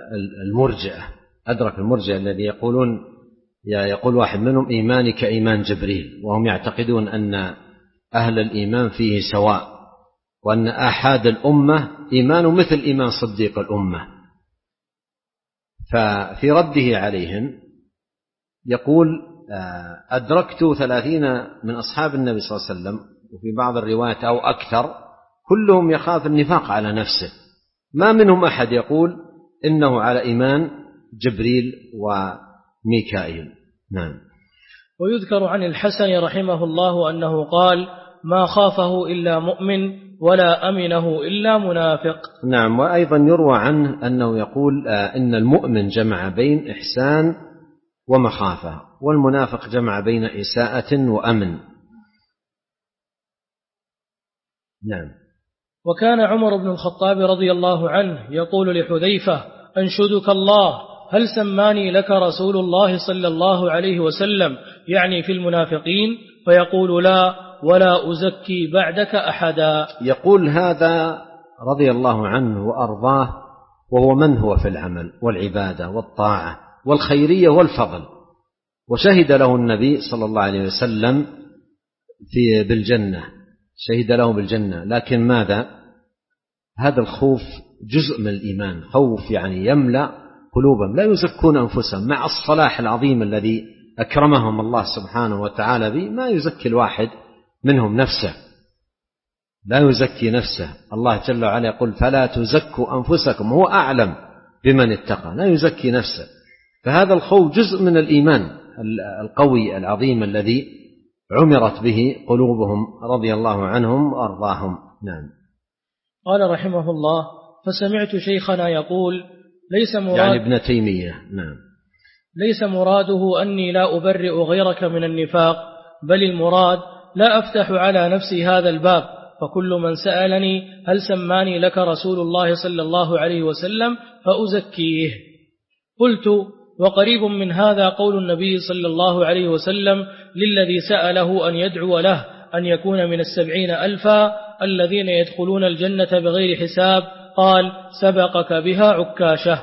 المرجئة الذي يقول واحد منهم إيماني كإيمان جبريل، وهم يعتقدون أن أهل الإيمان فيه سواء، وأن آحاد الأمة إيمان مثل إيمان صديق الأمة. ففي رده عليهم يقول: أدركت 30 من أصحاب النبي صلى الله عليه وسلم، وفي بعض الروايات أو أكثر، كلهم يخاف النفاق على نفسه، ما منهم أحد يقول إنه على إيمان جبريل وميكائيل. نعم. ويذكر عن الحسن رحمه الله أنه قال: ما خافه إلا مؤمن ولا أمنه إلا منافق. نعم. وأيضا يروى عنه أنه يقول إن المؤمن جمع بين إحسان ومخافة، والمنافق جمع بين إساءة وأمن. نعم. وكان عمر بن الخطاب رضي الله عنه يقول لحذيفة: أنشدك الله، هل سماني لك رسول الله صلى الله عليه وسلم، يعني في المنافقين؟ فيقول: لا، ولا أزكي بعدك أحدا. يقول هذا رضي الله عنه وأرضاه وهو من هو في العمل والعبادة والطاعة والخيرية والفضل، وشهد له النبي صلى الله عليه وسلم بالجنة، شهد له بالجنة. لكن ماذا؟ هذا الخوف جزء من الإيمان، خوف يعني يملأ قلوبهم، لا يزكون أنفسهم مع الصلاح العظيم الذي أكرمهم الله سبحانه وتعالى به. ما يزكي الواحد منهم نفسه، لا يزكي نفسه. الله جل وعلا يقول: فلا تزكوا أنفسكم هو أعلم بمن اتقى، لا يزكي نفسه. فهذا الخوف جزء من الإيمان القوي العظيم الذي عمرت به قلوبهم رضي الله عنهم وأرضاهم. نعم. قال رحمه الله: فسمعت شيخنا يقول: ليس مراد، يعني ابن تيمية. نعم. ليس مراده أني لا أبرئ غيرك من النفاق، بل المراد لا أفتح على نفسي هذا الباب، فكل من سألني هل سماني لك رسول الله صلى الله عليه وسلم فأزكيه. قلت: وقريب من هذا قول النبي صلى الله عليه وسلم للذي سأله أن يدعو له أن يكون من 70,000 الذين يدخلون الجنة بغير حساب، قال: سبقك بها عكاشة.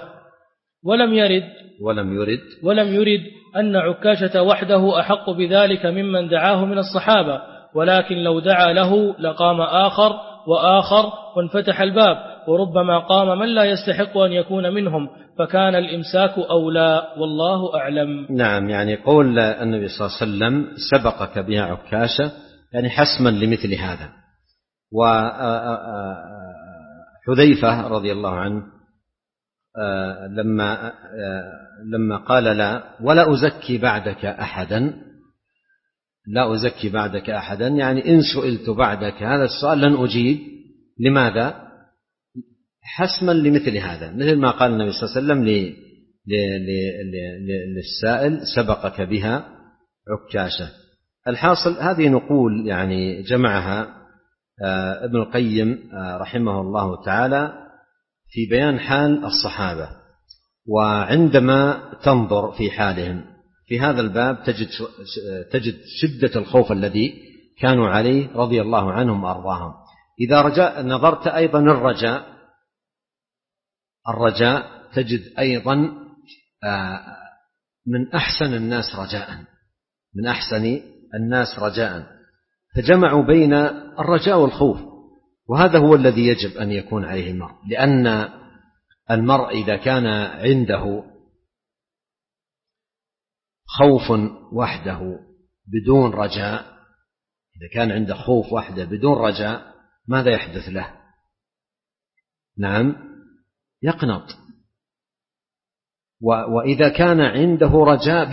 ولم يرد أن عكاشة وحده أحق بذلك ممن دعاه من الصحابة، ولكن لو دعا له لقام آخر وآخر وانفتح الباب، وربما قام من لا يستحق أن يكون منهم، فكان الإمساك أولى، والله أعلم. نعم. يعني قول النبي صلى الله عليه وسلم: سبقك بها عكاشة، يعني حسما لمثل هذا. وحذيفة رضي الله عنه لما قال لا ولا أزكي بعدك أحدا، لا أزكي بعدك أحدا، يعني إن سئلت بعدك هذا السؤال لن أجيب. لماذا؟ حسما لمثل هذا، مثل ما قال النبي صلى الله عليه وسلم للسائل سبقك بها عكاشة. الحاصل هذه نقول يعني جمعها ابن القيم رحمه الله تعالى في بيان حال الصحابة، وعندما تنظر في حالهم في هذا الباب تجد شدة الخوف الذي كانوا عليه رضي الله عنهم وأرضاهم. إذا نظرت أيضا الرجاء تجد أيضا من أحسن الناس رجاء، فجمعوا بين الرجاء والخوف، وهذا هو الذي يجب أن يكون عليه المرء، لأن المرء إذا كان عنده خوف وحده بدون رجاء، إذا كان عنده خوف وحده بدون رجاء ماذا يحدث له؟ نعم، يقنط. وإذا كان عنده رجاء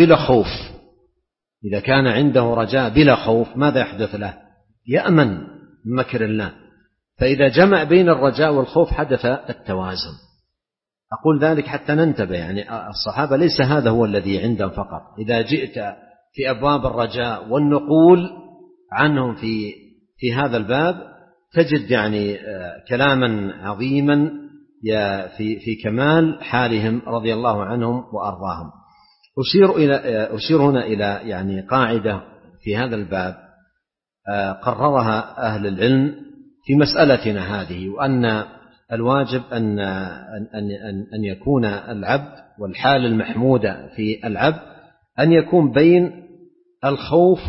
بلا خوف ماذا يحدث له؟ يأمن من مكر الله. فإذا جمع بين الرجاء والخوف حدث التوازن. أقول ذلك حتى ننتبه، يعني الصحابة ليس هذا هو الذي عندهم فقط. إذا جئت في أبواب الرجاء والنقول عنهم في هذا الباب تجد يعني كلاما عظيما في كمال حالهم رضي الله عنهم وأرضاهم. أشير هنا إلى يعني قاعدة في هذا الباب قررها أهل العلم في مسألتنا هذه، وأن الواجب أن يكون العبد، والحال المحمودة في العبد أن يكون بين الخوف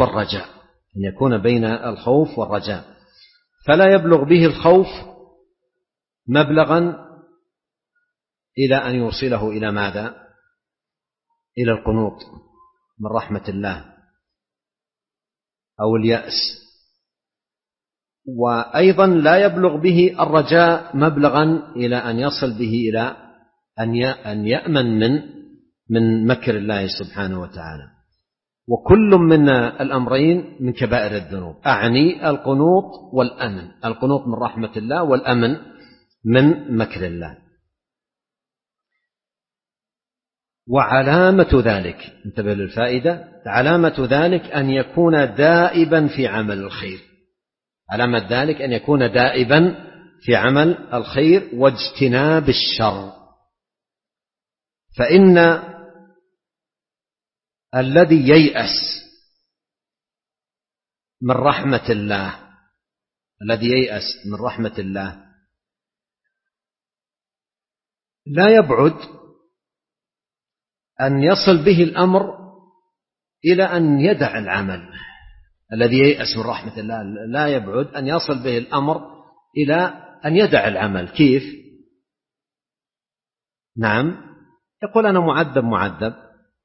والرجاء، فلا يبلغ به الخوف مبلغا إلى أن يوصله إلى ماذا؟ إلى القنوط من رحمة الله أو اليأس. وأيضا لا يبلغ به الرجاء مبلغا إلى أن يصل به إلى أن يأمن من مكر الله سبحانه وتعالى. وكل من الأمرين من كبائر الذنوب، أعني القنوط والأمن، القنوط من رحمة الله والأمن من مكر الله. وعلامة ذلك، انتبه للفائدة، علامة ذلك أن يكون دائبا في عمل الخير، علامة ذلك أن يكون دائبا في عمل الخير واجتناب الشر. فإن الذي ييأس من رحمة الله لا يبعد أن يصل به الأمر إلى أن يدع العمل. الذي ييأس من رحمة الله لا يبعد أن يصل به الأمر إلى أن يدع العمل. كيف؟ نعم، يقول أنا معذب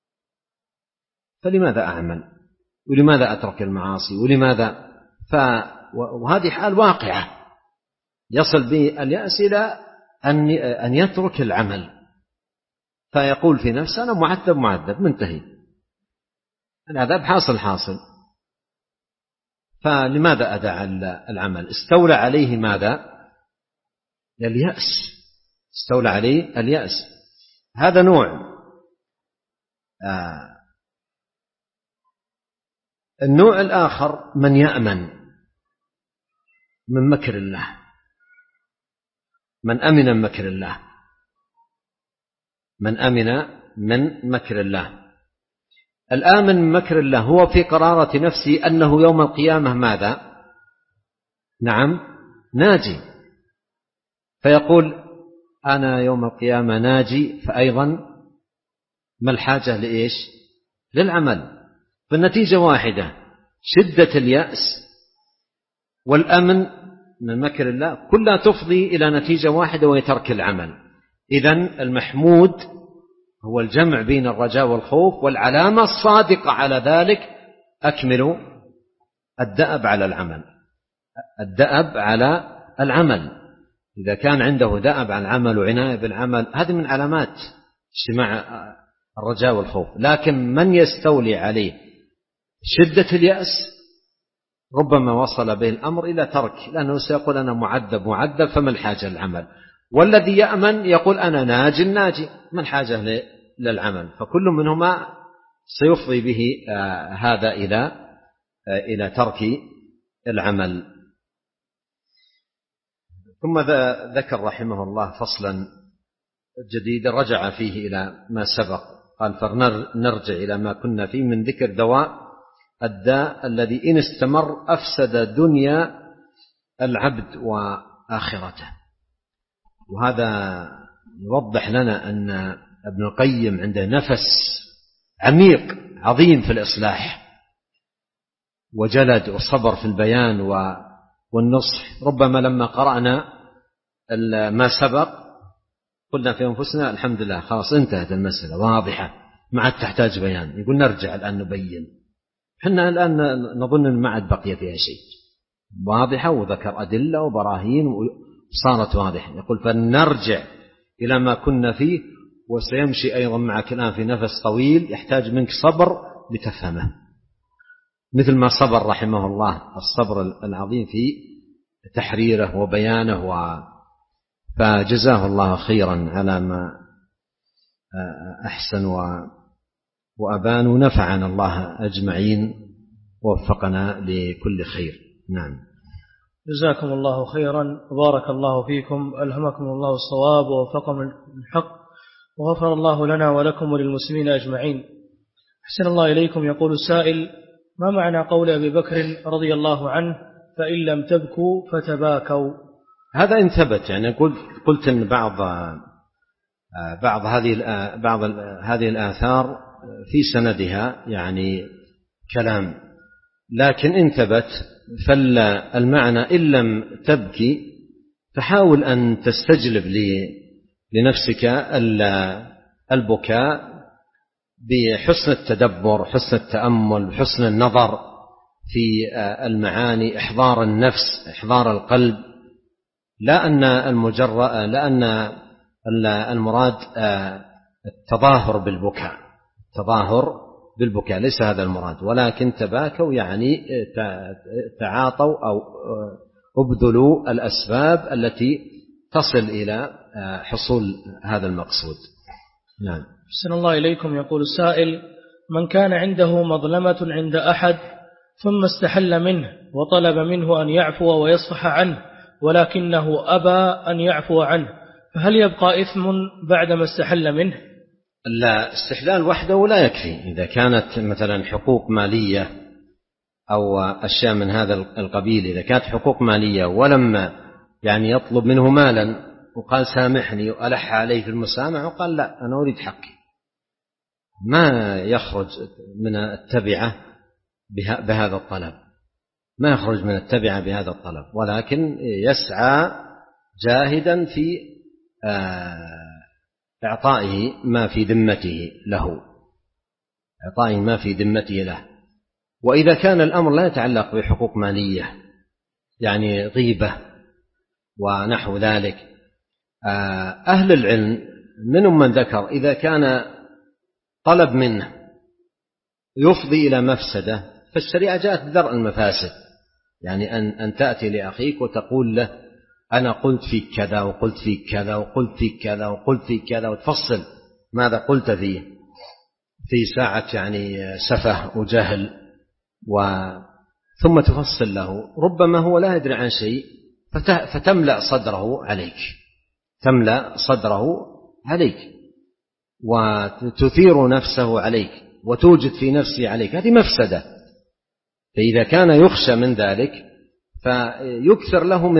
فلماذا أعمل؟ ولماذا أترك المعاصي؟ ولماذا؟ وهذه حال واقعة، يصل به اليأس إلى أن يترك العمل، فيقول في نفسه أنا معذب منتهي، العذاب حاصل، فلماذا أدع العمل؟ استولى عليه ماذا؟ اليأس، استولى عليه اليأس. هذا نوع. النوع الآخر من يأمن من مكر الله، من أمن من مكر الله، من أمن من مكر الله. الآمن من مكر الله هو في قرارة نفسه أنه يوم القيامة ماذا؟ نعم، ناجي، فيقول أنا يوم القيامة ناجي، فأيضا ما الحاجة لإيش؟ للعمل. فالنتيجة واحدة، شدة اليأس والأمن من مكر الله كلها تفضي إلى نتيجة واحدة وهي ترك العمل. إذن المحمود هو الجمع بين الرجاء والخوف، والعلامة الصادقة على ذلك أكملوا الدأب على العمل. الدأب على العمل. إذا كان عنده دأب على العمل وعناية بالعمل هذه من علامات اجتماع الرجاء والخوف. لكن من يستولي عليه شدة اليأس ربما وصل به الأمر إلى ترك، لأنه سيقول أنا معذب فما الحاجة للعمل، والذي يأمن يقول أنا ناجي ما الحاجة للعمل. فكل منهما سيفضي به هذا إلى ترك العمل. ثم ذكر رحمه الله فصلا جديدا رجع فيه إلى ما سبق، قال فنرجع إلى ما كنا فيه من ذكر دواء الداء الذي إن استمر أفسد دنيا العبد وآخرته. وهذا يوضح لنا أن ابن القيم عنده نفس عميق عظيم في الإصلاح وجلد وصبر في البيان والنصح. ربما لما قرأنا ما سبق قلنا في أنفسنا الحمد لله خلاص انتهت المسألة واضحة ما عاد تحتاج بيان، يقول نرجع الآن نبين. حنا الآن نظن ما عاد بقي فيها شيء، واضحة وذكر أدلة وبراهين وصارت واضحة. يقول فنرجع إلى ما كنا فيه، وسيمشي أيضا معك الآن في نفس طويل يحتاج منك صبر لتفهمه، مثل ما صبر رحمه الله الصبر العظيم في تحريره وبيانه فجزاه الله خيرا على ما أحسن وأبان، ونفعنا الله أجمعين ووفقنا لكل خير. نعم. جزاكم الله خيرا وبارك الله فيكم، ألهمكم الله الصواب ووفقكم الحق، وغفر الله لنا ولكم وللمسلمين أجمعين. أحسن الله إليكم. يقول السائل: ما معنى قول أبي بكر رضي الله عنه فإن لم تبكوا فتباكوا؟ هذا إن ثبت، يعني قلت أن بعض هذه الآثار في سندها يعني كلام، لكن إن ثبت فالمعنى إن لم تبكي فحاول أن تستجلب لنفسك البكاء بحسن التدبر، حسن التأمل، حسن النظر في المعاني، إحضار النفس، إحضار القلب، لا أن المراد التظاهر بالبكاء ليس هذا المراد، ولكن تباكوا يعني تعاطوا أو ابذلوا الأسباب التي تصل إلى حصول هذا المقصود. نعم. أحسن الله إليكم. يقول السائل: من كان عنده مظلمة عند أحد ثم استحل منه وطلب منه أن يعفو ويصفح عنه ولكنه أبى أن يعفو عنه، فهل يبقى إثم بعدما استحل منه؟ لا، استحلال وحده لا يكفي. إذا كانت مثلا حقوق مالية أو أشياء من هذا القبيل، إذا كانت حقوق مالية ولما يعني يطلب منه مالا وقال سامحني وألح عليه في المسامح وقال لا أنا أريد حقي، ما يخرج من التبعة بهذا الطلب، ما يخرج من التبعة بهذا الطلب، ولكن يسعى جاهدا في إعطائه ما في ذمته له، وإذا كان الأمر لا يتعلق بحقوق مالية يعني غيبة ونحو ذلك، أهل العلم منهم من ذكر إذا كان طلب منه يفضي إلى مفسدة فالشريعة جاءت بدرء المفاسد، يعني أن تأتي لأخيك وتقول له أنا قلت فيك كذا وقلت فيك كذا وقلت فيك كذا وقلت فيك كذا، وتفصل ماذا قلت فيه في ساعة يعني سفه وجهل، ثم تفصل له، ربما هو لا يدري عن شيء فتملأ صدره عليك وتثير نفسه عليك وتوجد في نفسه عليك، هذه مفسدة. فإذا كان يخشى من ذلك فيكثر له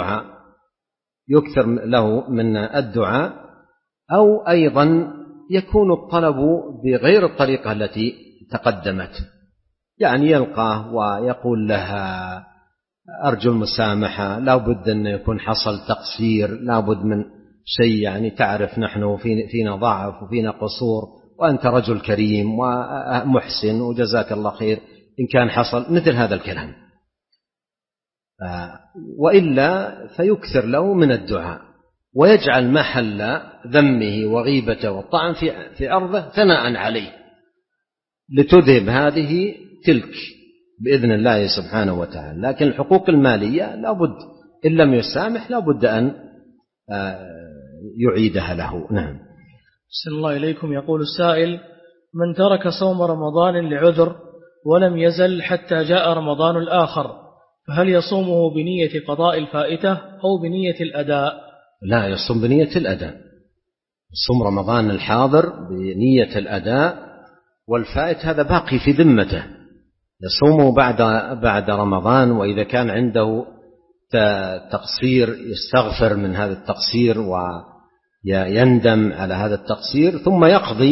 من الدعاء أو أيضا يكون الطلب بغير الطريقة التي تقدمت، يعني يلقاه ويقول لها أرجو المسامحة، لا بد أن يكون حصل تقصير، لا بد من شيء، يعني تعرف نحن فينا ضعف وفينا قصور وأنت رجل كريم ومحسن وجزاك الله خير إن كان حصل مثل هذا الكلام. وإلا فيكثر له من الدعاء ويجعل محل ذمه وغيبته والطعن في أرضه ثناء عليه لتذهب هذه تلك بإذن الله سبحانه وتعالى. لكن الحقوق المالية لابد إن لم يسامح لابد أن يعيدها له. نعم. أحسن الله إليكم. يقول السائل: من ترك صوم رمضان لعذر ولم يزل حتى جاء رمضان الآخر، فهل يصومه بنية قضاء الفائتة أو بنية الأداء؟ لا، يصوم بنية الأداء. يصوم رمضان الحاضر بنية الأداء، والفائت هذا باقي في ذمته، يصومه بعد رمضان، وإذا كان عنده تقصير يستغفر من هذا التقصير ويندم على هذا التقصير، ثم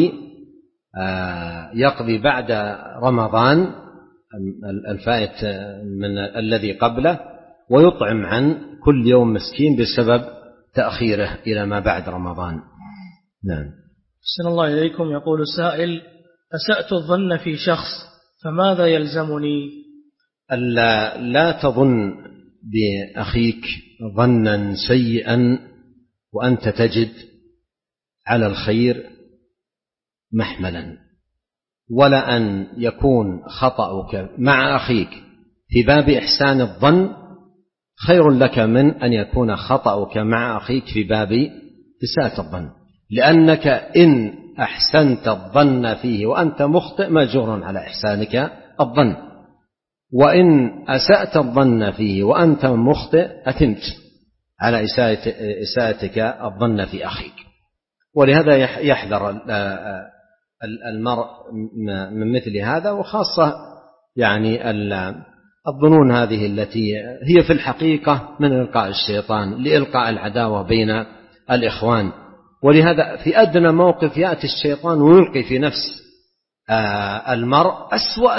يقضي بعد رمضان الفائت من الذي قبله، ويطعم عن كل يوم مسكين بسبب تأخيره إلى ما بعد رمضان. نعم. أحسن الله إليكم. يقول السائل: أسأت الظن في شخص فماذا يلزمني؟ ألا لا تظن بأخيك ظنا سيئا وأنت تجد على الخير محملا، ولا أن يكون خطأك مع أخيك في باب إحسان الظن خير لك من أن يكون خطأك مع أخيك في باب إساءة الظن، لأنك إن أحسنت الظن فيه وأنت مخطئ مأجور على إحسانك الظن، وإن أسأت الظن فيه وأنت مخطئ أثمت على إساءتك الظن في أخيك. ولهذا يحذر المرء من مثل هذا، وخاصة يعني الظنون هذه التي هي في الحقيقة من إلقاء الشيطان لإلقاء العداوة بين الإخوان. ولهذا في أدنى موقف يأتي الشيطان ويلقي في نفس المرء أسوأ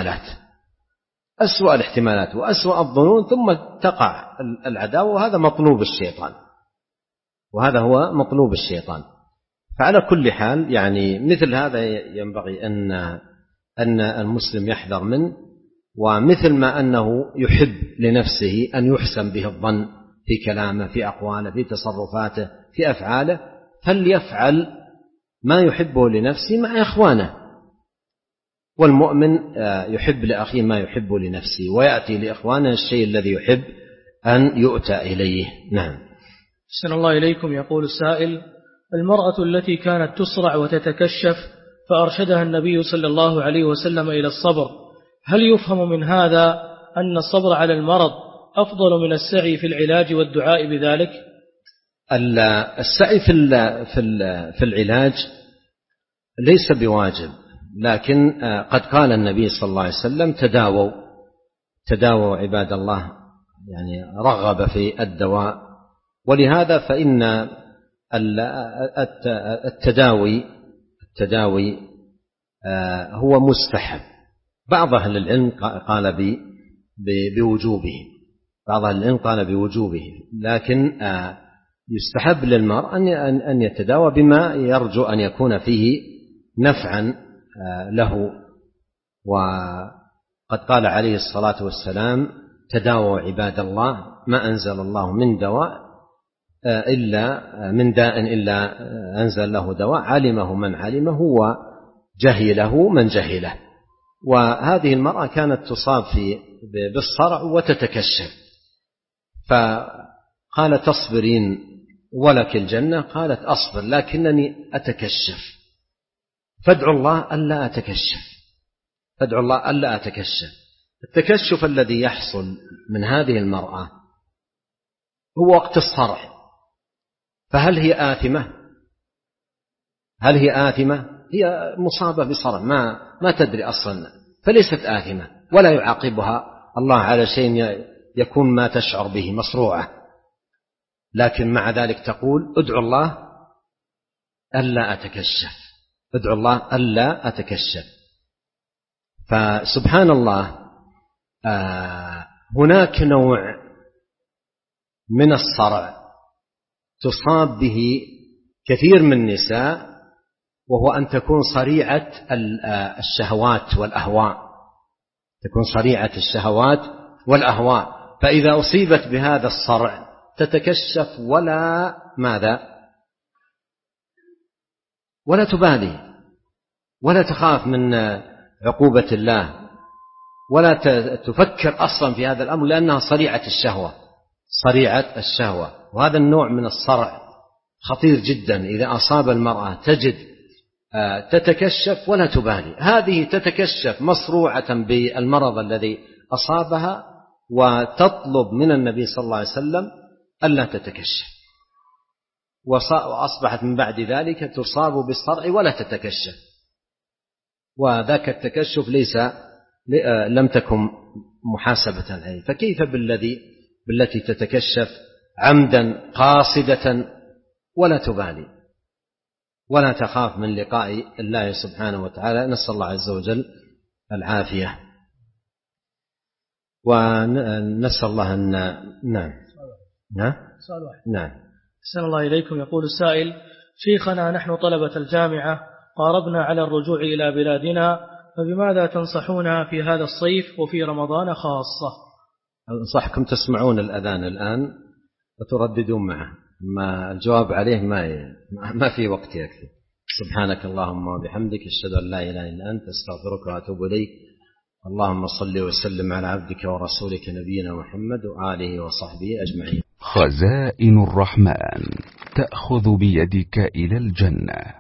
الاحتمالات وأسوأ الظنون، ثم تقع العداوة، وهذا مطلوب الشيطان، وهذا هو مطلوب الشيطان. فعلى كل حال يعني مثل هذا ينبغي أن المسلم يحذر منه، ومثل ما أنه يحب لنفسه أن يحسن به الظن في كلامه، في أقواله، في تصرفاته، في أفعاله، فليفعل ما يحبه لنفسه مع إخوانه. والمؤمن يحب لأخيه ما يحب لنفسه، ويأتي لإخوانه الشيء الذي يحب أن يؤتى إليه. نعم. أحسن الله إليكم. يقول السائل: المرأة التي كانت تسرع وتتكشف فأرشدها النبي صلى الله عليه وسلم إلى الصبر، هل يفهم من هذا أن الصبر على المرض أفضل من السعي في العلاج والدعاء بذلك؟ السعي في العلاج ليس بواجب، لكن قد قال النبي صلى الله عليه وسلم: تداووا عباد الله، يعني رغب في الدواء. ولهذا فإن التداوي هو مستحب. بعض أهل العلم قال بوجوبه، لكن يستحب للمرء أن يتداوى بما يرجو أن يكون فيه نفعا له. وقد قال عليه الصلاة والسلام: تداووا عباد الله، ما أنزل الله من دواء إلا من داء إلا أنزل له دواء، علمه من علمه وجهله من جهله. وهذه المرأة كانت تصاب بالصرع وتتكشف، فقال: تصبرين ولك الجنة؟ قالت: أصبر لكنني أتكشف، فادعوا الله ألا أتكشف. التكشف الذي يحصل من هذه المرأة هو وقت الصرع، فهل هي آثمة؟ هي مصابة بصرع ما تدري أصلا، فليست آثمة، ولا يعاقبها الله على شيء يكون ما تشعر به، مصروعة، لكن مع ذلك تقول: ادعوا الله ألا أتكشف. فسبحان الله، هناك نوع من الصرع تصاب به كثير من النساء، وهو أن تكون صريعة الشهوات والأهواء، فإذا أصيبت بهذا الصرع تتكشف ولا ماذا؟ ولا تبالي، ولا تخاف من عقوبة الله، ولا تفكر أصلا في هذا الأمر، لأنها صريعة الشهوة. وهذا النوع من الصرع خطير جدا. إذا أصاب المرأة تجد تتكشف ولا تبالي، هذه تتكشف مصروعة بالمرض الذي أصابها، وتطلب من النبي صلى الله عليه وسلم ألا تتكشف، وأصبحت من بعد ذلك تصاب بالصرع ولا تتكشف، وذاك التكشف لم تكن محاسبة عليه. فكيف بالتي تتكشف عمدا قاصدة ولا تبالي ولا تخاف من لقاء الله سبحانه وتعالى؟ نسأل الله عز وجل العافية، ونسأل الله أن نعم. سؤال واحد. نعم. أحسن الله إليكم. يقول السائل: شيخنا، نحن طلبة الجامعة قاربنا على الرجوع إلى بلادنا، فبماذا تنصحونا في هذا الصيف وفي رمضان خاصة؟ أنصحكم تسمعون الأذان الآن وترددون معه، ما الجواب عليه ما في وقت يكفي. سبحانك اللهم وبحمدك، أشهد أن لا إله إلا أنت، أستغفرك وأتوب إليك. اللهم صل وسلم على عبدك ورسولك نبينا محمد وآله وصحبه أجمعين. خزائن الرحمن تأخذ بيدك إلى الجنة.